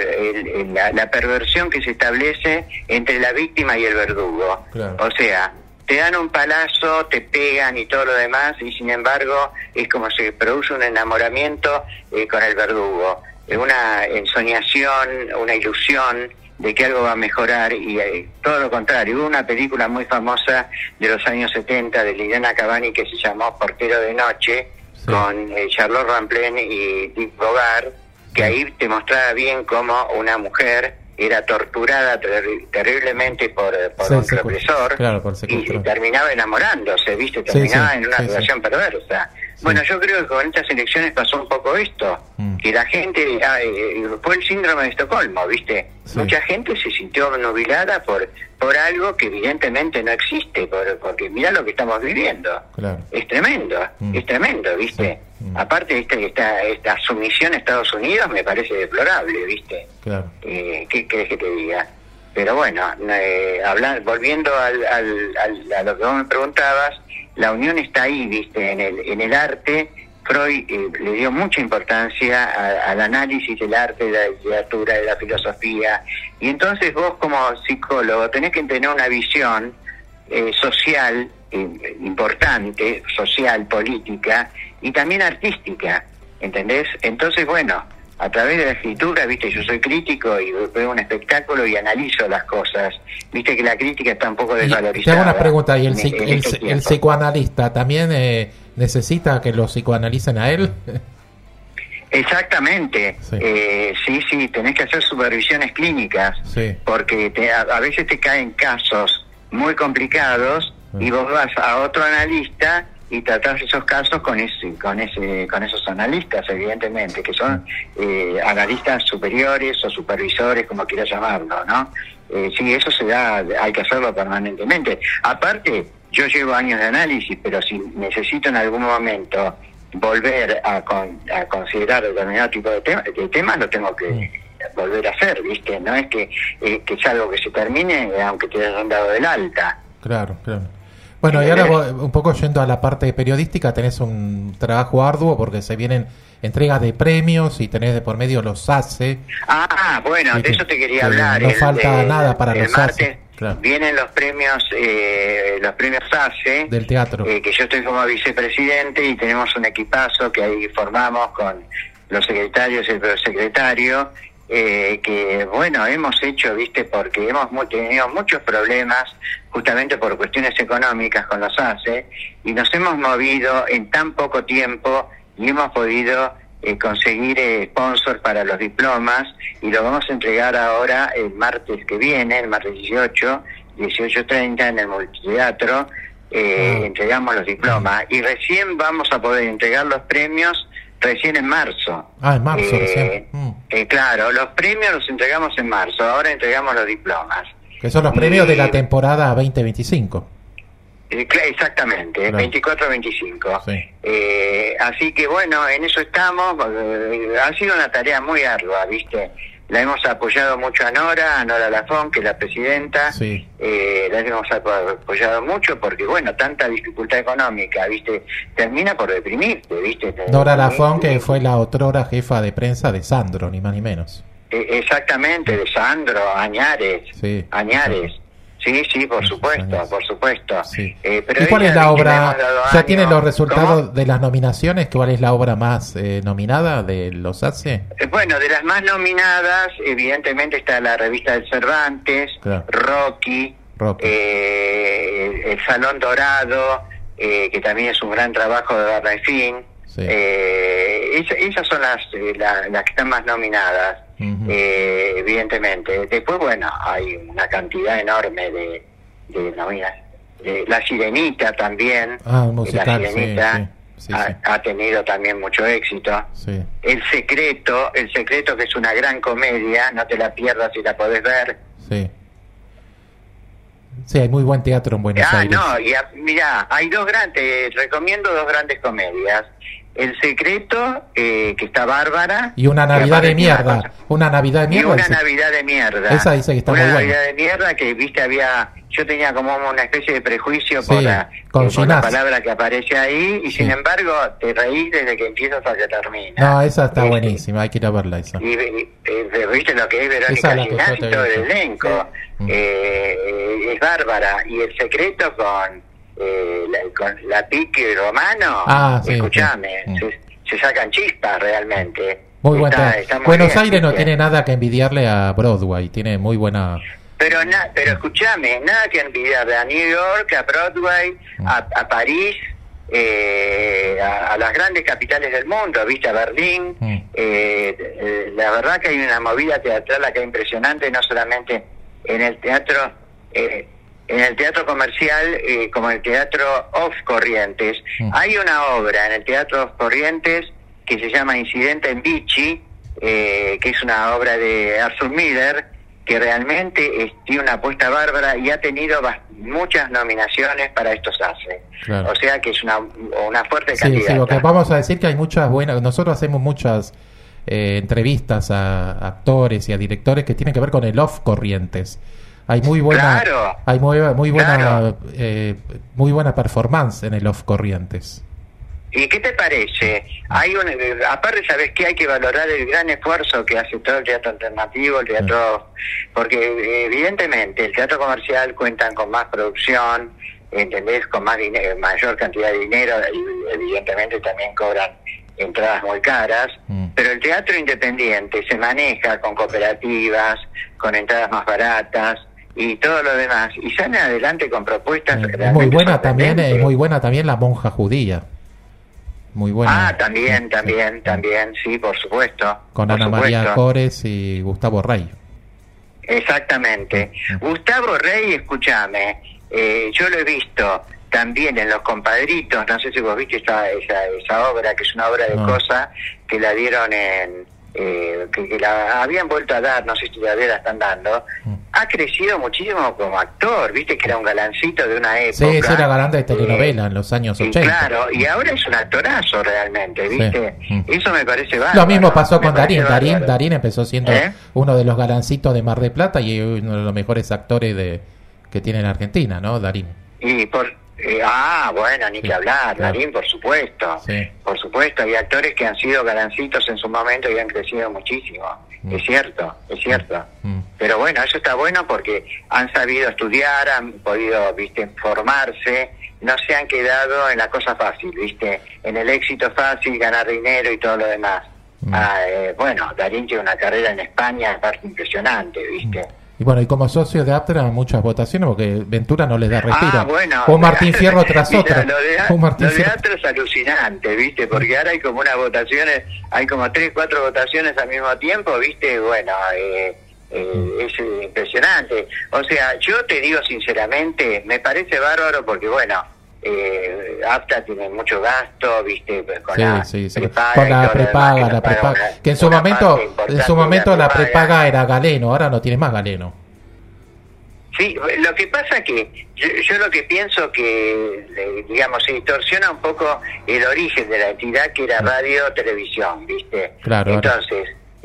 la perversión que se establece entre la víctima y el verdugo. Claro. O sea, te dan un palazo, te pegan y todo lo demás, y sin embargo es como se produce un enamoramiento con el verdugo, una ensoñación, una ilusión de que algo va a mejorar, y todo lo contrario. Hubo una película muy famosa de los años 70 de Liliana Cavani que se llamó Portero de Noche, con Charlotte Rampling y Dick Bogart, que ahí te mostraba bien cómo una mujer era torturada terriblemente por un represor, claro, y terminaba enamorándose, ¿viste? Terminaba en una relación perversa. Bueno, yo creo que con estas elecciones pasó un poco esto, que la gente, fue el síndrome de Estocolmo, ¿viste? Mucha gente se sintió nubilada por algo que evidentemente no existe, porque mirá lo que estamos viviendo. Claro. Es tremendo, ¿viste? Aparte, esta sumisión a Estados Unidos me parece deplorable, ¿viste? Claro. ¿Qué querés que te diga? Pero bueno, volviendo a lo que vos me preguntabas, la unión está ahí, ¿viste? En el arte. Freud le dio mucha importancia al análisis del arte, de la literatura, de la filosofía, y entonces vos como psicólogo tenés que tener una visión social importante, social, política y también artística, ¿entendés? Entonces, bueno, a través de la escritura, viste, yo soy crítico y veo un espectáculo y analizo las cosas, viste que la crítica está un poco desvalorizada. Te hago una pregunta, ¿y el psicoanalista también necesita que lo psicoanalicen a él? Exactamente, sí, tenés que hacer supervisiones clínicas, porque a veces te caen casos muy complicados y vos vas a otro analista y tratás esos casos con esos analistas, evidentemente, que son analistas superiores o supervisores, como quieras llamarlo, ¿no? Sí, eso se da, hay que hacerlo permanentemente. Aparte, yo llevo años de análisis, pero si necesito en algún momento volver a considerar determinado tipo de temas, lo tengo que volver a hacer, ¿viste? No es que es algo que se termine, aunque te hayan dado del alta. Claro. Bueno, y ahora un poco yendo a la parte periodística, tenés un trabajo arduo porque se vienen entregas de premios y tenés de por medio los ACE. Bueno, de eso te quería hablar. No falta nada para los ACE. Claro. Vienen los premios ACE del teatro, que yo estoy como vicepresidente y tenemos un equipazo que ahí formamos con los secretarios y el prosecretario, que bueno, hemos hecho, viste, porque hemos tenido muchos problemas justamente por cuestiones económicas con los ACE, y nos hemos movido en tan poco tiempo y hemos podido conseguir sponsor para los diplomas, y lo vamos a entregar ahora el martes que viene, el martes 18:30 en el Multiteatro. Entregamos los diplomas y recién vamos a poder entregar los premios recién en marzo. En marzo recién. Claro, los premios los entregamos en marzo, ahora entregamos los diplomas. Que son los premios de la temporada 2025. Exactamente, 24-25. Así que bueno, en eso estamos. Ha sido una tarea muy ardua, ¿viste? La hemos apoyado mucho a Nora Lafón, que es la presidenta. La hemos apoyado mucho porque, bueno, tanta dificultad económica, ¿viste? Termina por deprimirte, ¿viste? Nora Lafón, que fue la otrora jefa de prensa de Sandro, ni más ni menos. Exactamente, de Sandro, Añares. Sí, por supuesto. Sí. Pero ¿Y cuál es la obra? ¿Ya tiene los resultados ¿Cómo? de las nominaciones? ¿Cuál es la obra más nominada de los ACE? Bueno, de las más nominadas, evidentemente está la revista del Cervantes, Claro. Rocky. El Salón Dorado, que también es un gran trabajo de Bernstein. Sí. Esas son las que están más nominadas, evidentemente. Después, bueno, hay una cantidad enorme de nominadas. La Sirenita también. Un musical, La Sirenita sí. ha tenido también mucho éxito. Sí. El Secreto, que es una gran comedia, no te la pierdas si la podés ver. Sí. Sí, hay muy buen teatro en Buenos Aires. Mirá, hay te recomiendo dos grandes comedias. El Secreto, que está bárbara. Y Una Navidad de Mierda. Una Navidad de Mierda. Navidad de Mierda. Esa dice que está muy buena. Una Navidad de Mierda que, viste, yo tenía como una especie de prejuicio Sí, por la Ginás. palabra que aparece ahí, y sin embargo te reís desde que empiezas hasta que termina. No, esa está buenísima, hay que ir a verla esa. Y viste lo que es Esa Verónica es la que Ginás yo y te todo he el dicho. elenco. Es bárbara. Y El Secreto con la Pique Romano, Sí, escuchame, se sacan chispas realmente. Muy buen Está teatro. muy Buenos bien, Aires no ¿viste? tiene nada que envidiarle a Broadway, tiene muy buena... Pero escúchame, nada que envidiarle a New York, a Broadway, a París, a las grandes capitales del mundo, viste, a Berlín. La verdad que hay una movida teatral acá impresionante, no solamente en el teatro comercial, como en el teatro off Corrientes. Hay una obra en el teatro off Corrientes que se llama Incidente en Vichy, que es una obra de Arthur Miller, que realmente tiene una apuesta bárbara y ha tenido muchas nominaciones para estos ACE. Claro. O sea que es una fuerte Sí, candidata. lo que vamos a decir que hay muchas buenas... Nosotros hacemos muchas entrevistas a actores y a directores que tienen que ver con el off Corrientes. Hay muy buena, Claro. hay muy buena, Claro. Muy buena performance en el off Corrientes. ¿Y qué te parece? Aparte, ¿sabes qué? Hay que valorar el gran esfuerzo que hace todo el teatro alternativo, el teatro... Porque evidentemente el teatro comercial cuentan con más producción, ¿entendés? Con más dinero, mayor cantidad de dinero, y evidentemente también cobran entradas muy caras, pero el teatro independiente se maneja con cooperativas, con entradas más baratas y todo lo demás, y salen adelante con propuestas Es realmente muy buena también, sorprendentes. muy buena también La Monja Judía. Muy buena. También, sí, por supuesto. Con por Ana supuesto. María Cores y Gustavo Rey. Exactamente. Gustavo Rey, escúchame, yo lo he visto también en Los Compadritos, no sé si vos viste esa obra, que es una obra de cosa que la dieron que la habían vuelto a dar, no sé si todavía la están dando. Ha crecido muchísimo como actor, viste que era un galancito de una época. Sí, era galán de telenovela en los años 80. Claro, y ahora es un actorazo realmente, viste. Eso me parece bárbaro. Lo mismo pasó con me parece Darín. bárbaro. Darín empezó siendo uno de los galancitos de Mar del Plata y uno de los mejores actores que tiene en Argentina, ¿no? Darín. Y bueno, ni que hablar, claro. Darín, por supuesto. Sí. Por supuesto, hay actores que han sido galancitos en su momento y han crecido muchísimo. Es cierto. Pero bueno, eso está bueno porque han sabido estudiar, han podido, viste, formarse, no se han quedado en la cosa fácil, viste, en el éxito fácil, ganar dinero y todo lo demás. Bueno, Darín tiene una carrera en España, aparte impresionante, viste. Y bueno, y como socio de Aptra, muchas votaciones, porque Ventura no les da respiro. Bueno, un Martín Fierro tras mira, otro. Lo de Aptra es alucinante, ¿viste? Porque ahora hay como unas votaciones, hay como 3, 4 votaciones al mismo tiempo, ¿viste? Bueno, es impresionante. O sea, yo te digo sinceramente, me parece bárbaro porque, bueno, Apta tiene mucho gasto, ¿viste? Con la prepaga, con la y todo lo prepaga, demás, la prepaga. una- Que en su una momento, parte la importante prepaga era Galeno, ahora no tiene más Galeno. Sí, lo que pasa que yo lo que pienso que, digamos, se distorsiona un poco el origen de la entidad que era radio, televisión, ¿viste? Claro. Entonces,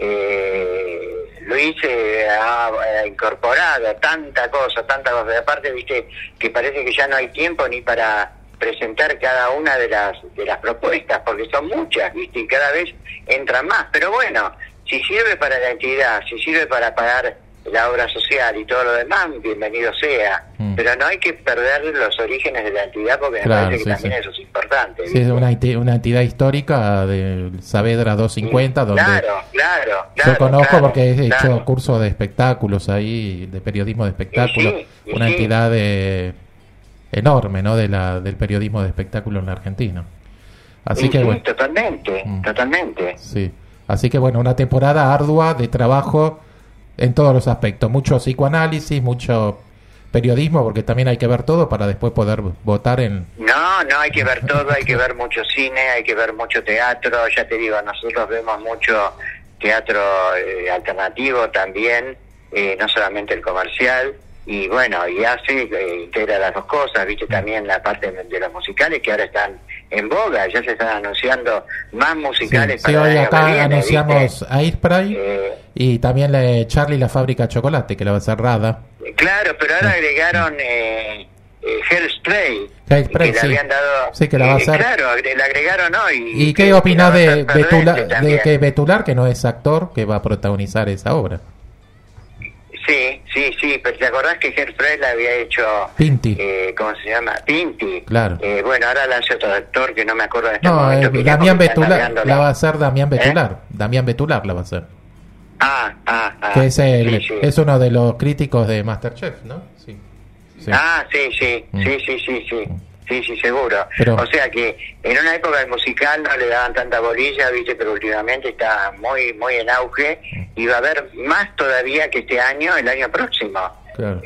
Luis ha incorporado tanta cosa, y aparte, ¿viste? Que parece que ya no hay tiempo ni para presentar cada una de las propuestas, porque son muchas, ¿viste? Y cada vez entran más. Pero bueno, si sirve para la entidad, si sirve para pagar la obra social y todo lo demás, bienvenido sea. Pero no hay que perder los orígenes de la entidad, porque me parece que también eso es importante. Sí, es una entidad histórica de Saavedra 250, donde claro, yo conozco porque he hecho claro. cursos de espectáculos ahí, de periodismo de espectáculos, una entidad enorme, ¿no? Del periodismo de espectáculo en la Argentina. Así que bueno, totalmente. Sí. Así que bueno, una temporada ardua de trabajo en todos los aspectos, mucho psicoanálisis, mucho periodismo, porque también hay que ver todo para después poder votar en... No hay que ver todo, hay que ver mucho cine, hay que ver mucho teatro, ya te digo, nosotros vemos mucho teatro alternativo también, no solamente el comercial, y bueno, y integra las dos cosas, viste, también la parte de los musicales que ahora están en boga, ya se están anunciando más musicales para hoy el año acá que viene, anunciamos ¿viste? Airspray y también Charlie la fábrica de chocolate, que la va a ser Rada. Claro, pero ahora agregaron Hairspray, Hairspray, que le habían dado... Sí, que la va a hacer. Claro, le agregaron hoy. ¿Y qué opinás de Betular, que no es actor, que va a protagonizar esa obra? Sí, pero ¿te acordás que Hairspray la había hecho Pinti? ¿Cómo se llama? Pinti. Claro. Bueno, ahora la hace otro actor que no me acuerdo de este No, momento. Damián Betular la va a hacer Damián Betular. Damián Betular la va a hacer. Que es es uno de los críticos de MasterChef, ¿no? Sí. Sí, seguro. Pero, o sea que en una época el musical no le daban tanta bolilla, viste, pero últimamente está muy en auge y va a haber más todavía que este año, el año próximo. Claro.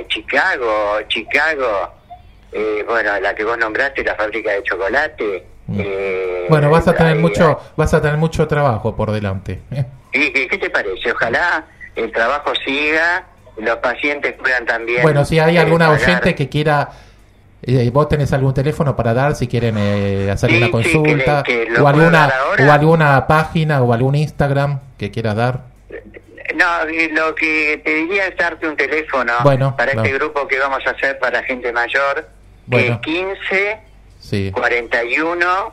Chicago, bueno, la que vos nombraste, la fábrica de chocolate. Bueno, vas a tener mucho trabajo por delante. ¿Y qué te parece? Ojalá el trabajo siga, los pacientes puedan también. Bueno, si hay alguna pagar. oyente que quiera, vos tenés algún teléfono para dar si quieren hacer una consulta, o alguna página o algún Instagram que quieras dar. No, lo que te diría es darte un teléfono para este grupo que vamos a hacer para gente mayor, que es 15 41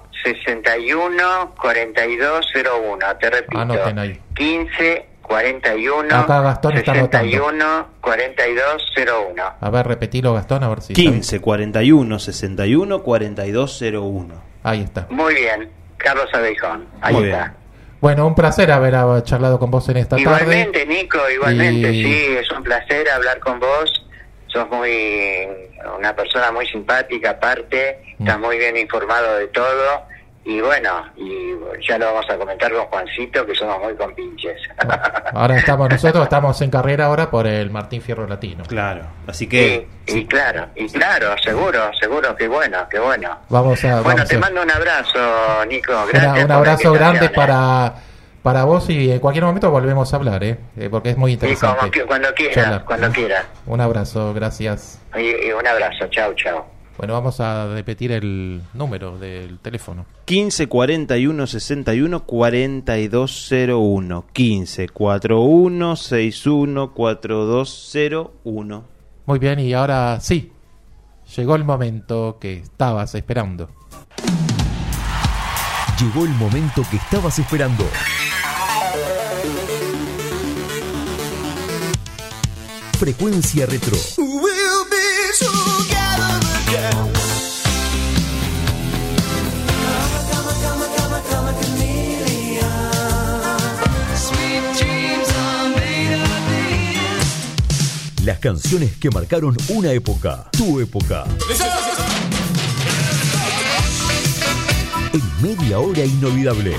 61 4201. Te repito, anoten ahí. 15 41 Acá Gastón está 61 4201. A ver, repetilo, Gastón, a ver si 15 41 61 4201. Ahí está. Muy bien, Carlos Abejón. Ahí Muy está. bien. Bueno, un placer haber charlado con vos en esta Igualmente, tarde. Nico, sí, es un placer hablar con vos. Sos una persona muy simpática, aparte, estás muy bien informado de todo. Y bueno, y ya lo vamos a comentar con Juancito, que somos muy compinches. Ahora nosotros estamos en carrera ahora por el Martín Fierro Latino. Claro, así que... Y claro, seguro, qué bueno. Te mando un abrazo, Nico. Gracias. Un abrazo grande para vos y en cualquier momento volvemos a hablar, porque es muy interesante. Sí, cuando quieras. Un abrazo, gracias. Y un abrazo, chau. Bueno, vamos a repetir el número del teléfono. 15 41 61 4201. 15 41 61 4201. Muy bien, y ahora sí, llegó el momento que estabas esperando. Llegó el momento que estabas esperando. Frecuencia Retro. Las canciones que marcaron una época, tu época. En media hora inolvidable.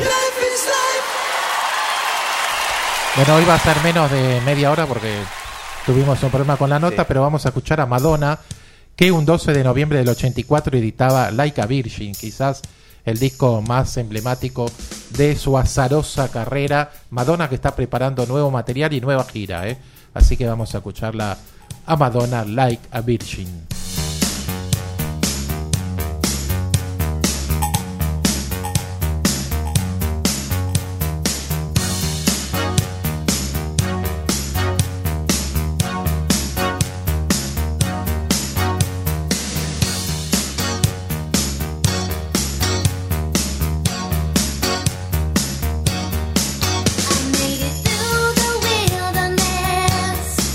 Bueno, hoy va a ser menos de media hora porque tuvimos un problema con la nota, pero vamos a escuchar a Madonna, que un 12 de noviembre del 84 editaba Like a Virgin, quizás el disco más emblemático de su azarosa carrera. Madonna, que está preparando nuevo material y nueva gira, Así que vamos a escucharla a Madonna, Like a Virgin. I made it through the wilderness.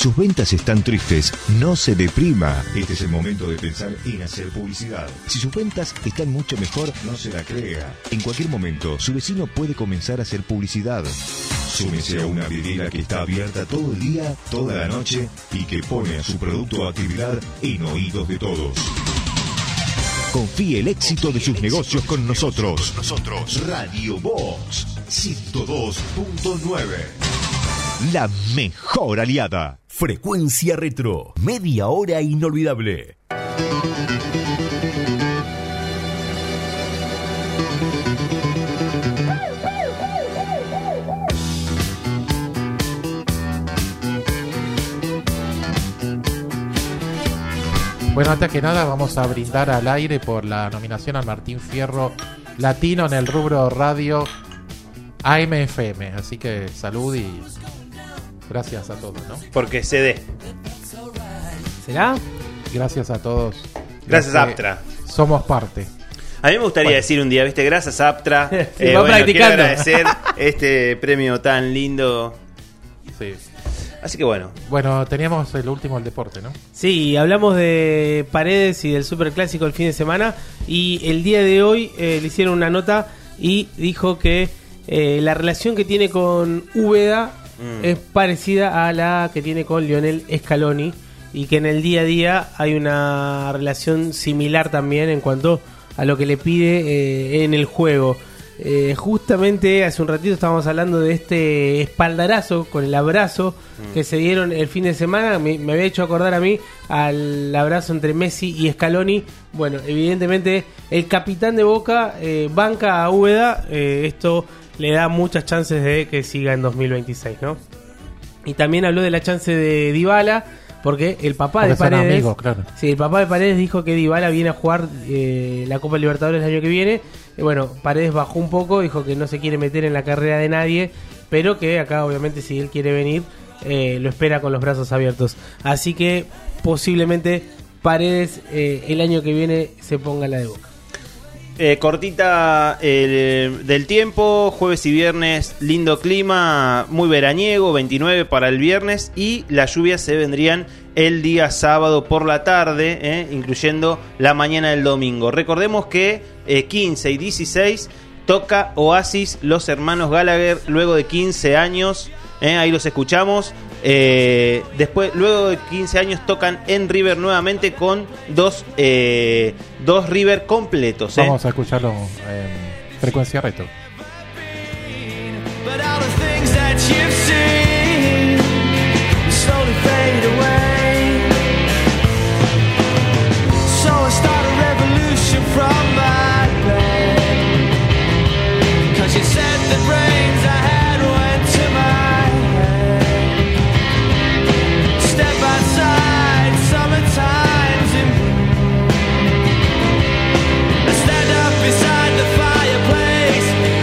Si sus ventas están tristes, no se deprima. Este es el momento de pensar en hacer publicidad. Si sus ventas están mucho mejor, no se la crea. En cualquier momento, su vecino puede comenzar a hacer publicidad. Súmese a una vidriera que está abierta todo el día, toda la noche y que pone a su producto o actividad en oídos de todos. Confíe el éxito de sus negocios con nosotros. Radio Box 102.9. La mejor aliada. Frecuencia Retro. Media hora inolvidable. Bueno, antes que nada vamos a brindar al aire por la nominación al Martín Fierro Latino en el rubro radio AM/FM. Así que salud y gracias a todos, ¿no? Porque se dé. ¿Será? Gracias a todos. Gracias, Aptra. Somos parte. A mí me gustaría decir un día, ¿viste? Gracias, Aptra. Sí, va practicando. Quiero agradecer este premio tan lindo. Sí. Así que bueno. Bueno, teníamos el último, el deporte, ¿no? Sí, hablamos de Paredes y del Superclásico el fin de semana. Y el día de hoy le hicieron una nota y dijo que la relación que tiene con Úbeda es parecida a la que tiene con Lionel Scaloni. Y que en el día a día hay una relación similar también en cuanto a lo que le pide en el juego. Justamente hace un ratito estábamos hablando de este espaldarazo con el abrazo que se dieron el fin de semana. Me había hecho acordar a mí al abrazo entre Messi y Scaloni. Bueno, evidentemente el capitán de Boca banca a Úbeda. Esto le da muchas chances de que siga en 2026, ¿no? Y también habló de la chance de Dybala, porque el papá de Paredes, amigos, claro. Sí, el papá de Paredes dijo que Dybala viene a jugar la Copa Libertadores el año que viene. Bueno, Paredes bajó un poco, dijo que no se quiere meter en la carrera de nadie, pero que acá obviamente si él quiere venir lo espera con los brazos abiertos. Así que posiblemente Paredes el año que viene se ponga la de Boca. Cortita del tiempo, jueves y viernes, lindo clima, muy veraniego, 29 para el viernes, y las lluvias se vendrían el día sábado por la tarde, incluyendo la mañana del domingo. Recordemos que 15 y 16 toca Oasis, los hermanos Gallagher, luego de 15 años, ahí los escuchamos. Después, luego de 15 años tocan en River nuevamente con dos River completos. Vamos a escucharlo en Frecuencia Retro. Beside the fireplace,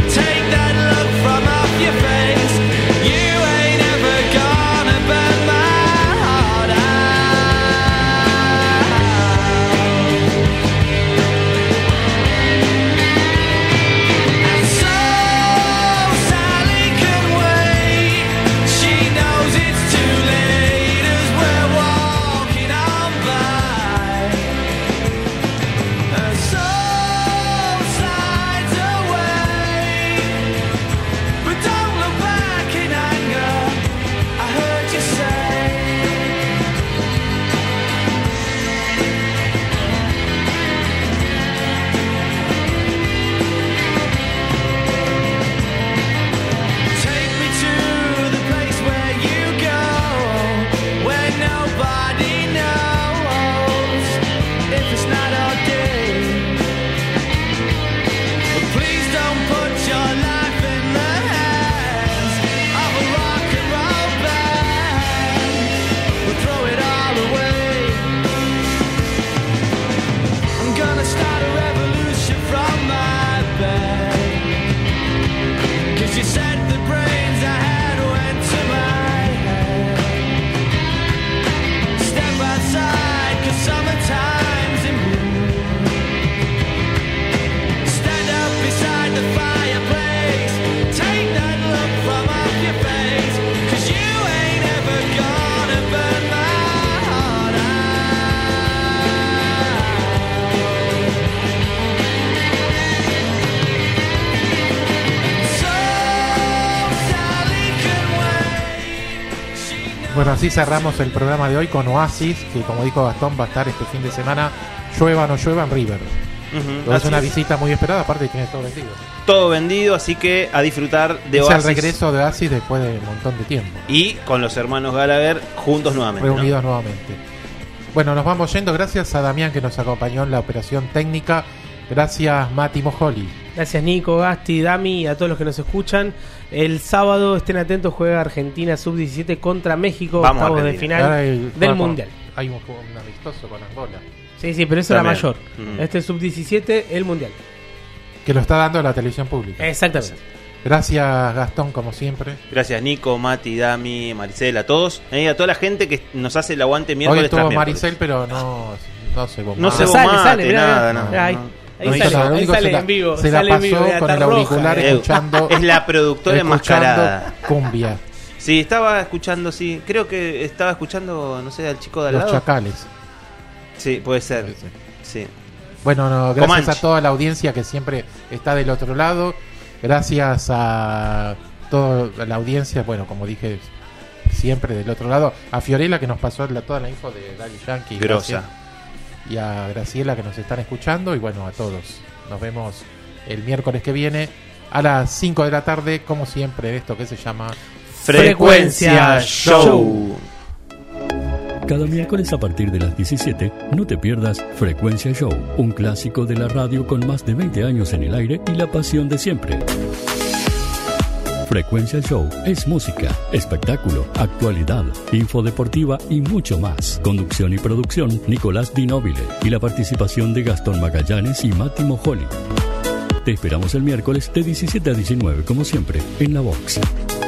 Bueno, así cerramos el programa de hoy con Oasis, que como dijo Gastón va a estar este fin de semana, llueva o no llueva, en River. Es una visita muy esperada, aparte tiene todo vendido. Todo vendido, así que a disfrutar de Oasis. Es el regreso de Oasis después de un montón de tiempo. Y con los hermanos Gallagher juntos nuevamente. Reunidos nuevamente. Bueno, nos vamos yendo. Gracias a Damián que nos acompañó en la operación técnica. Gracias Mati Mojoli. Gracias Nico, Gasti, Dami y a todos los que nos escuchan. El sábado, estén atentos, juega Argentina Sub-17 contra México. Octavos de final del Mundial. Hay un amistoso con Angola. Sí, pero eso era mayor. Este es Sub-17, el Mundial. Que lo está dando la televisión pública. Exactamente. Gracias Gastón, como siempre. Gracias Nico, Mati, Dami, Maricel, a todos. A toda la gente que nos hace el aguante miércoles. Hoy estuvo Maricel, pero no se bomba. No se bomate, nada. Ahí sale en vivo. Se la pasó con el auricular escuchando. Es la productora enmascarada. Cumbia. Sí, estaba escuchando, creo que estaba escuchando, no sé, al chico de al lado. Los Chacales. Sí, puede ser. Sí. Bueno, gracias a toda la audiencia que siempre está del otro lado. Gracias a toda la audiencia, bueno, como dije, siempre del otro lado. A Fiorella que nos pasó toda la info de Daddy Yankee. Grosa. Y a Graciela que nos están escuchando. Y bueno, a todos. Nos vemos el miércoles que viene a las 5 de la tarde, como siempre, esto que se llama Frecuencia Show. Cada miércoles a partir de las 17, no te pierdas Frecuencia Show, un clásico de la radio con más de 20 años en el aire y la pasión de siempre. Frecuencia Show es música, espectáculo, actualidad, info deportiva y mucho más. Conducción y producción, Nicolás Di Nobile, y la participación de Gastón Magallanes y Mati Mojoli. Te esperamos el miércoles de 17 a 19, como siempre, en La Vox.